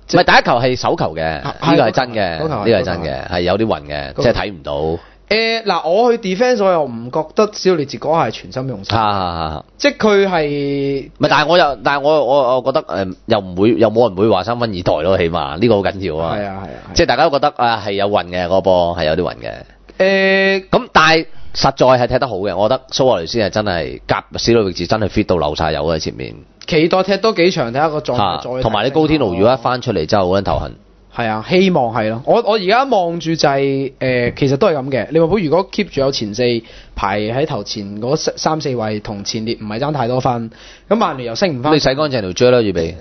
唔係第一球係手球嘅，呢個係真嘅， 嗰球係呢個係真嘅，係有啲暈嘅，即係睇唔到。 誒嗱、我去 defence 我又唔覺得史杜列治嗰下係全心用心， 啊即係佢係唔係？但係我又，但係我我我覺得誒、呃，又唔會，又冇人會話三分二代咯，起碼呢個好緊要啊。 係啊係啊， 即係大家都覺得啊係有運嘅嗰個波，係有啲運嘅。 誒咁、但係實在係踢得好嘅，我覺得蘇亞雷斯係真係夾史杜列治真係 fit 到漏晒油喺前面。 期待踢多幾場睇下個狀態再睇。 同埋你高天奴如果一翻出嚟真係好撚頭痕。 係啊，希望係咯。我我而家望住就係、誒、其實都係咁嘅。利物浦如果 keep 住有前四排喺頭前嗰三四位同前列唔係爭太多分，咁曼聯又升唔翻。 你洗乾淨條腳啦，預備。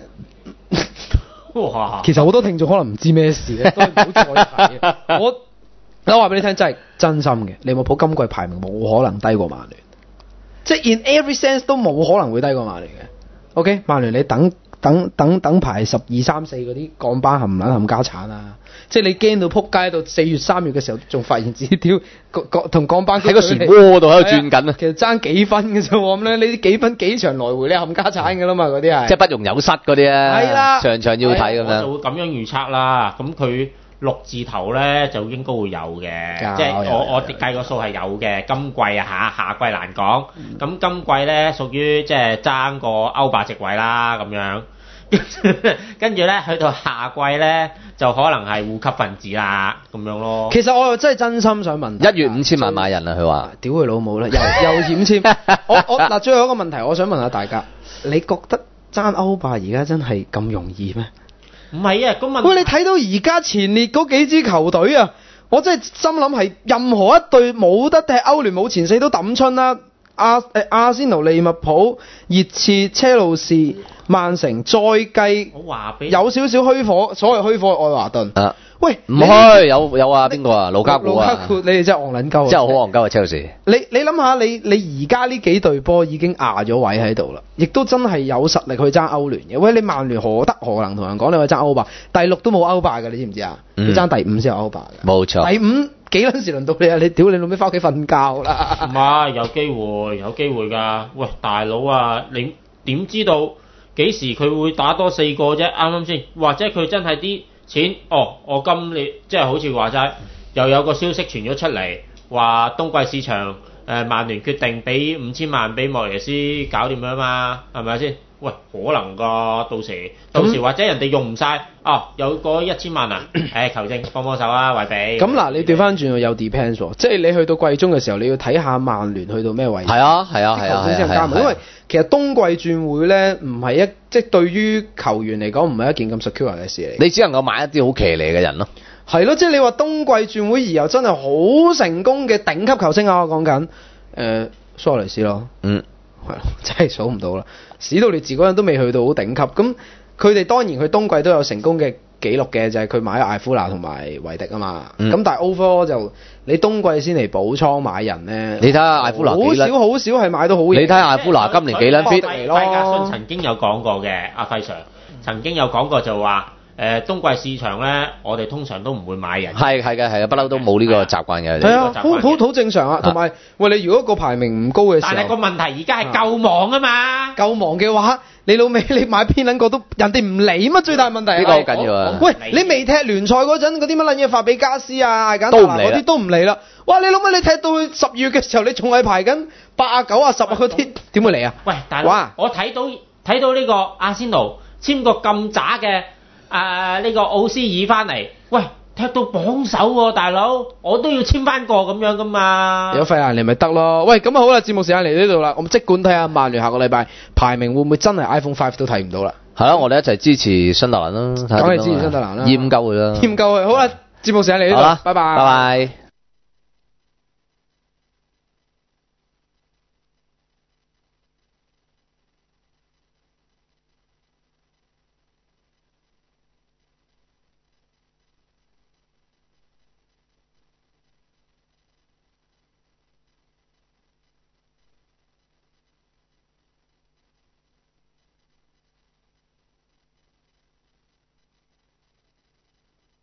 其實好多聽眾可能唔知咩事咧，都係唔好再睇。我我話俾你聽，真係真心嘅，利物浦今季排名冇可能低過曼聯，即係 in every sense 都冇可能會低過曼聯嘅。OK， 曼聯你等。等等等排十二三四嗰啲降班冚撚冚家產啊！即係你驚到撲街到四月三月嘅時候，仲發現自己屌同降班喺個漩渦度喺度轉緊啊！ 其實爭幾分嘅啫喎，咁咧你啲幾分幾場來回你冚家產嘅啦嘛，嗰啲係即係不容有失嗰啲啊！ 係啦， 場場要睇咁樣。 我就會咁樣預測啦。咁佢六字頭咧就應該會有嘅，即係我我計個數係有嘅。今季啊下下季難講，咁今季咧屬於即係爭個歐霸席位啦咁樣。跟住咧，去到下季咧，就可能係護級分子啦，咁樣咯。 其實我又真係真心想問， 一月五千萬買人啊，佢話。 屌佢老母啦，又又險簽。我我嗱，最後一個問題，我想問下大家，你覺得爭歐霸而家真係咁容易咩？ 唔係啊，咁問。 喂，你睇到而家前列嗰幾支球隊啊，我真係心諗係任何一隊冇得踢歐聯冇前四都抌春啦。阿誒阿仙奴、利物浦、熱刺、車路士、曼城，再計有少少虛火，所謂虛火愛華頓。 啊， 喂， 唔虛有有啊，邊個啊？盧卡古啊？ 盧卡庫，你哋真係戇撚鳩， 真係好戇鳩啊！車路士。 你你諗下，你你而家呢幾隊波已經壓咗位喺度啦，亦都真係有實力去爭歐聯嘅。喂，你曼聯何德何能同人講你去爭歐霸？第六都冇歐霸嘅，你知唔知啊？ 嗯、 你爭第五先有歐霸嘅。 冇錯。 第五。幾撚時輪到你啊？你屌你老味翻屋企瞓覺啦！ 唔係有機會，有機會㗎。喂，大佬啊，你點知道幾時佢會打多四個啫？啱啱先？或者佢真係啲錢？哦，我今年即係好似話齋，又有個消息傳咗出嚟，話冬季市場誒、呃、曼聯決定俾五千萬俾莫耶斯搞掂樣嘛？係咪先？喂，可能㗎，到時到時或者人哋用唔晒，哦，有個一千萬啊，誒球證幫幫手啊，維比。 咁嗱，你調翻轉又 depends 喎，即係你去到季中嘅時候，你要睇下曼聯去到咩位置。 係啊，係啊，係啊，係啊， 因為其實冬季轉會咧，唔係一即係對於球員嚟講，唔係一件咁 secure 嘅事嚟。 你只能夠買一啲好騎呢嘅人咯。 係咯，即係你話冬季轉會而又真係好成功嘅頂級球星啊！我講緊誒蘇亞雷斯咯， 嗯。 係咯，真係數唔到啦！史杜列治嗰陣都未去到好頂級，咁佢哋當然佢冬季都有成功嘅紀錄嘅，就係、是、佢買咗艾夫拿同埋維迪啊嘛。咁、嗯、但係 overall 就你冬季先嚟補倉買人咧， 你睇下艾夫拿好少好少係買到好嘢。 你睇下艾夫拿今年幾撚 fit 嚟咯？費格遜曾經有講過嘅，阿費 Sir 曾經有講過就話。誒、呃、冬季市場咧，我哋通常都唔會買人。 係係嘅係嘅，不嬲都冇呢個習慣嘅。 係啊，好好好正常啊。同埋，喂，你如果個排名唔高嘅時候， 但係個問題而家係夠忙啊嘛。 夠忙嘅話，你老味你買邊撚個都人哋唔理乜，最大問題係呢個好緊要啊。 喂，你未踢聯賽嗰陣嗰啲乜撚嘢法比加斯啊、簡都唔理嗰啲都唔理啦。哇！你老味你踢到去十月嘅時候，你仲係排緊八啊九啊十啊嗰啲，點會嚟啊？ 喂，大佬，我睇到睇到呢個阿仙奴簽個咁渣嘅。啊！呢、這個奧斯爾翻嚟，喂，踢到榜首喎、啊，大佬，我都要簽翻個咁樣噶嘛。 有費蘭尼咪得咯。喂，咁啊好啦，節目時間嚟呢度啦，我們即管睇下曼聯下個禮拜排名會唔會真係 iPhone 五都睇唔到啦。 係啦，我哋一齊支持新特蘭啦， 梗係支持新特蘭啦， 驗鳩佢啦， 驗鳩佢。好啦，節目時間嚟呢度，拜拜， 拜拜。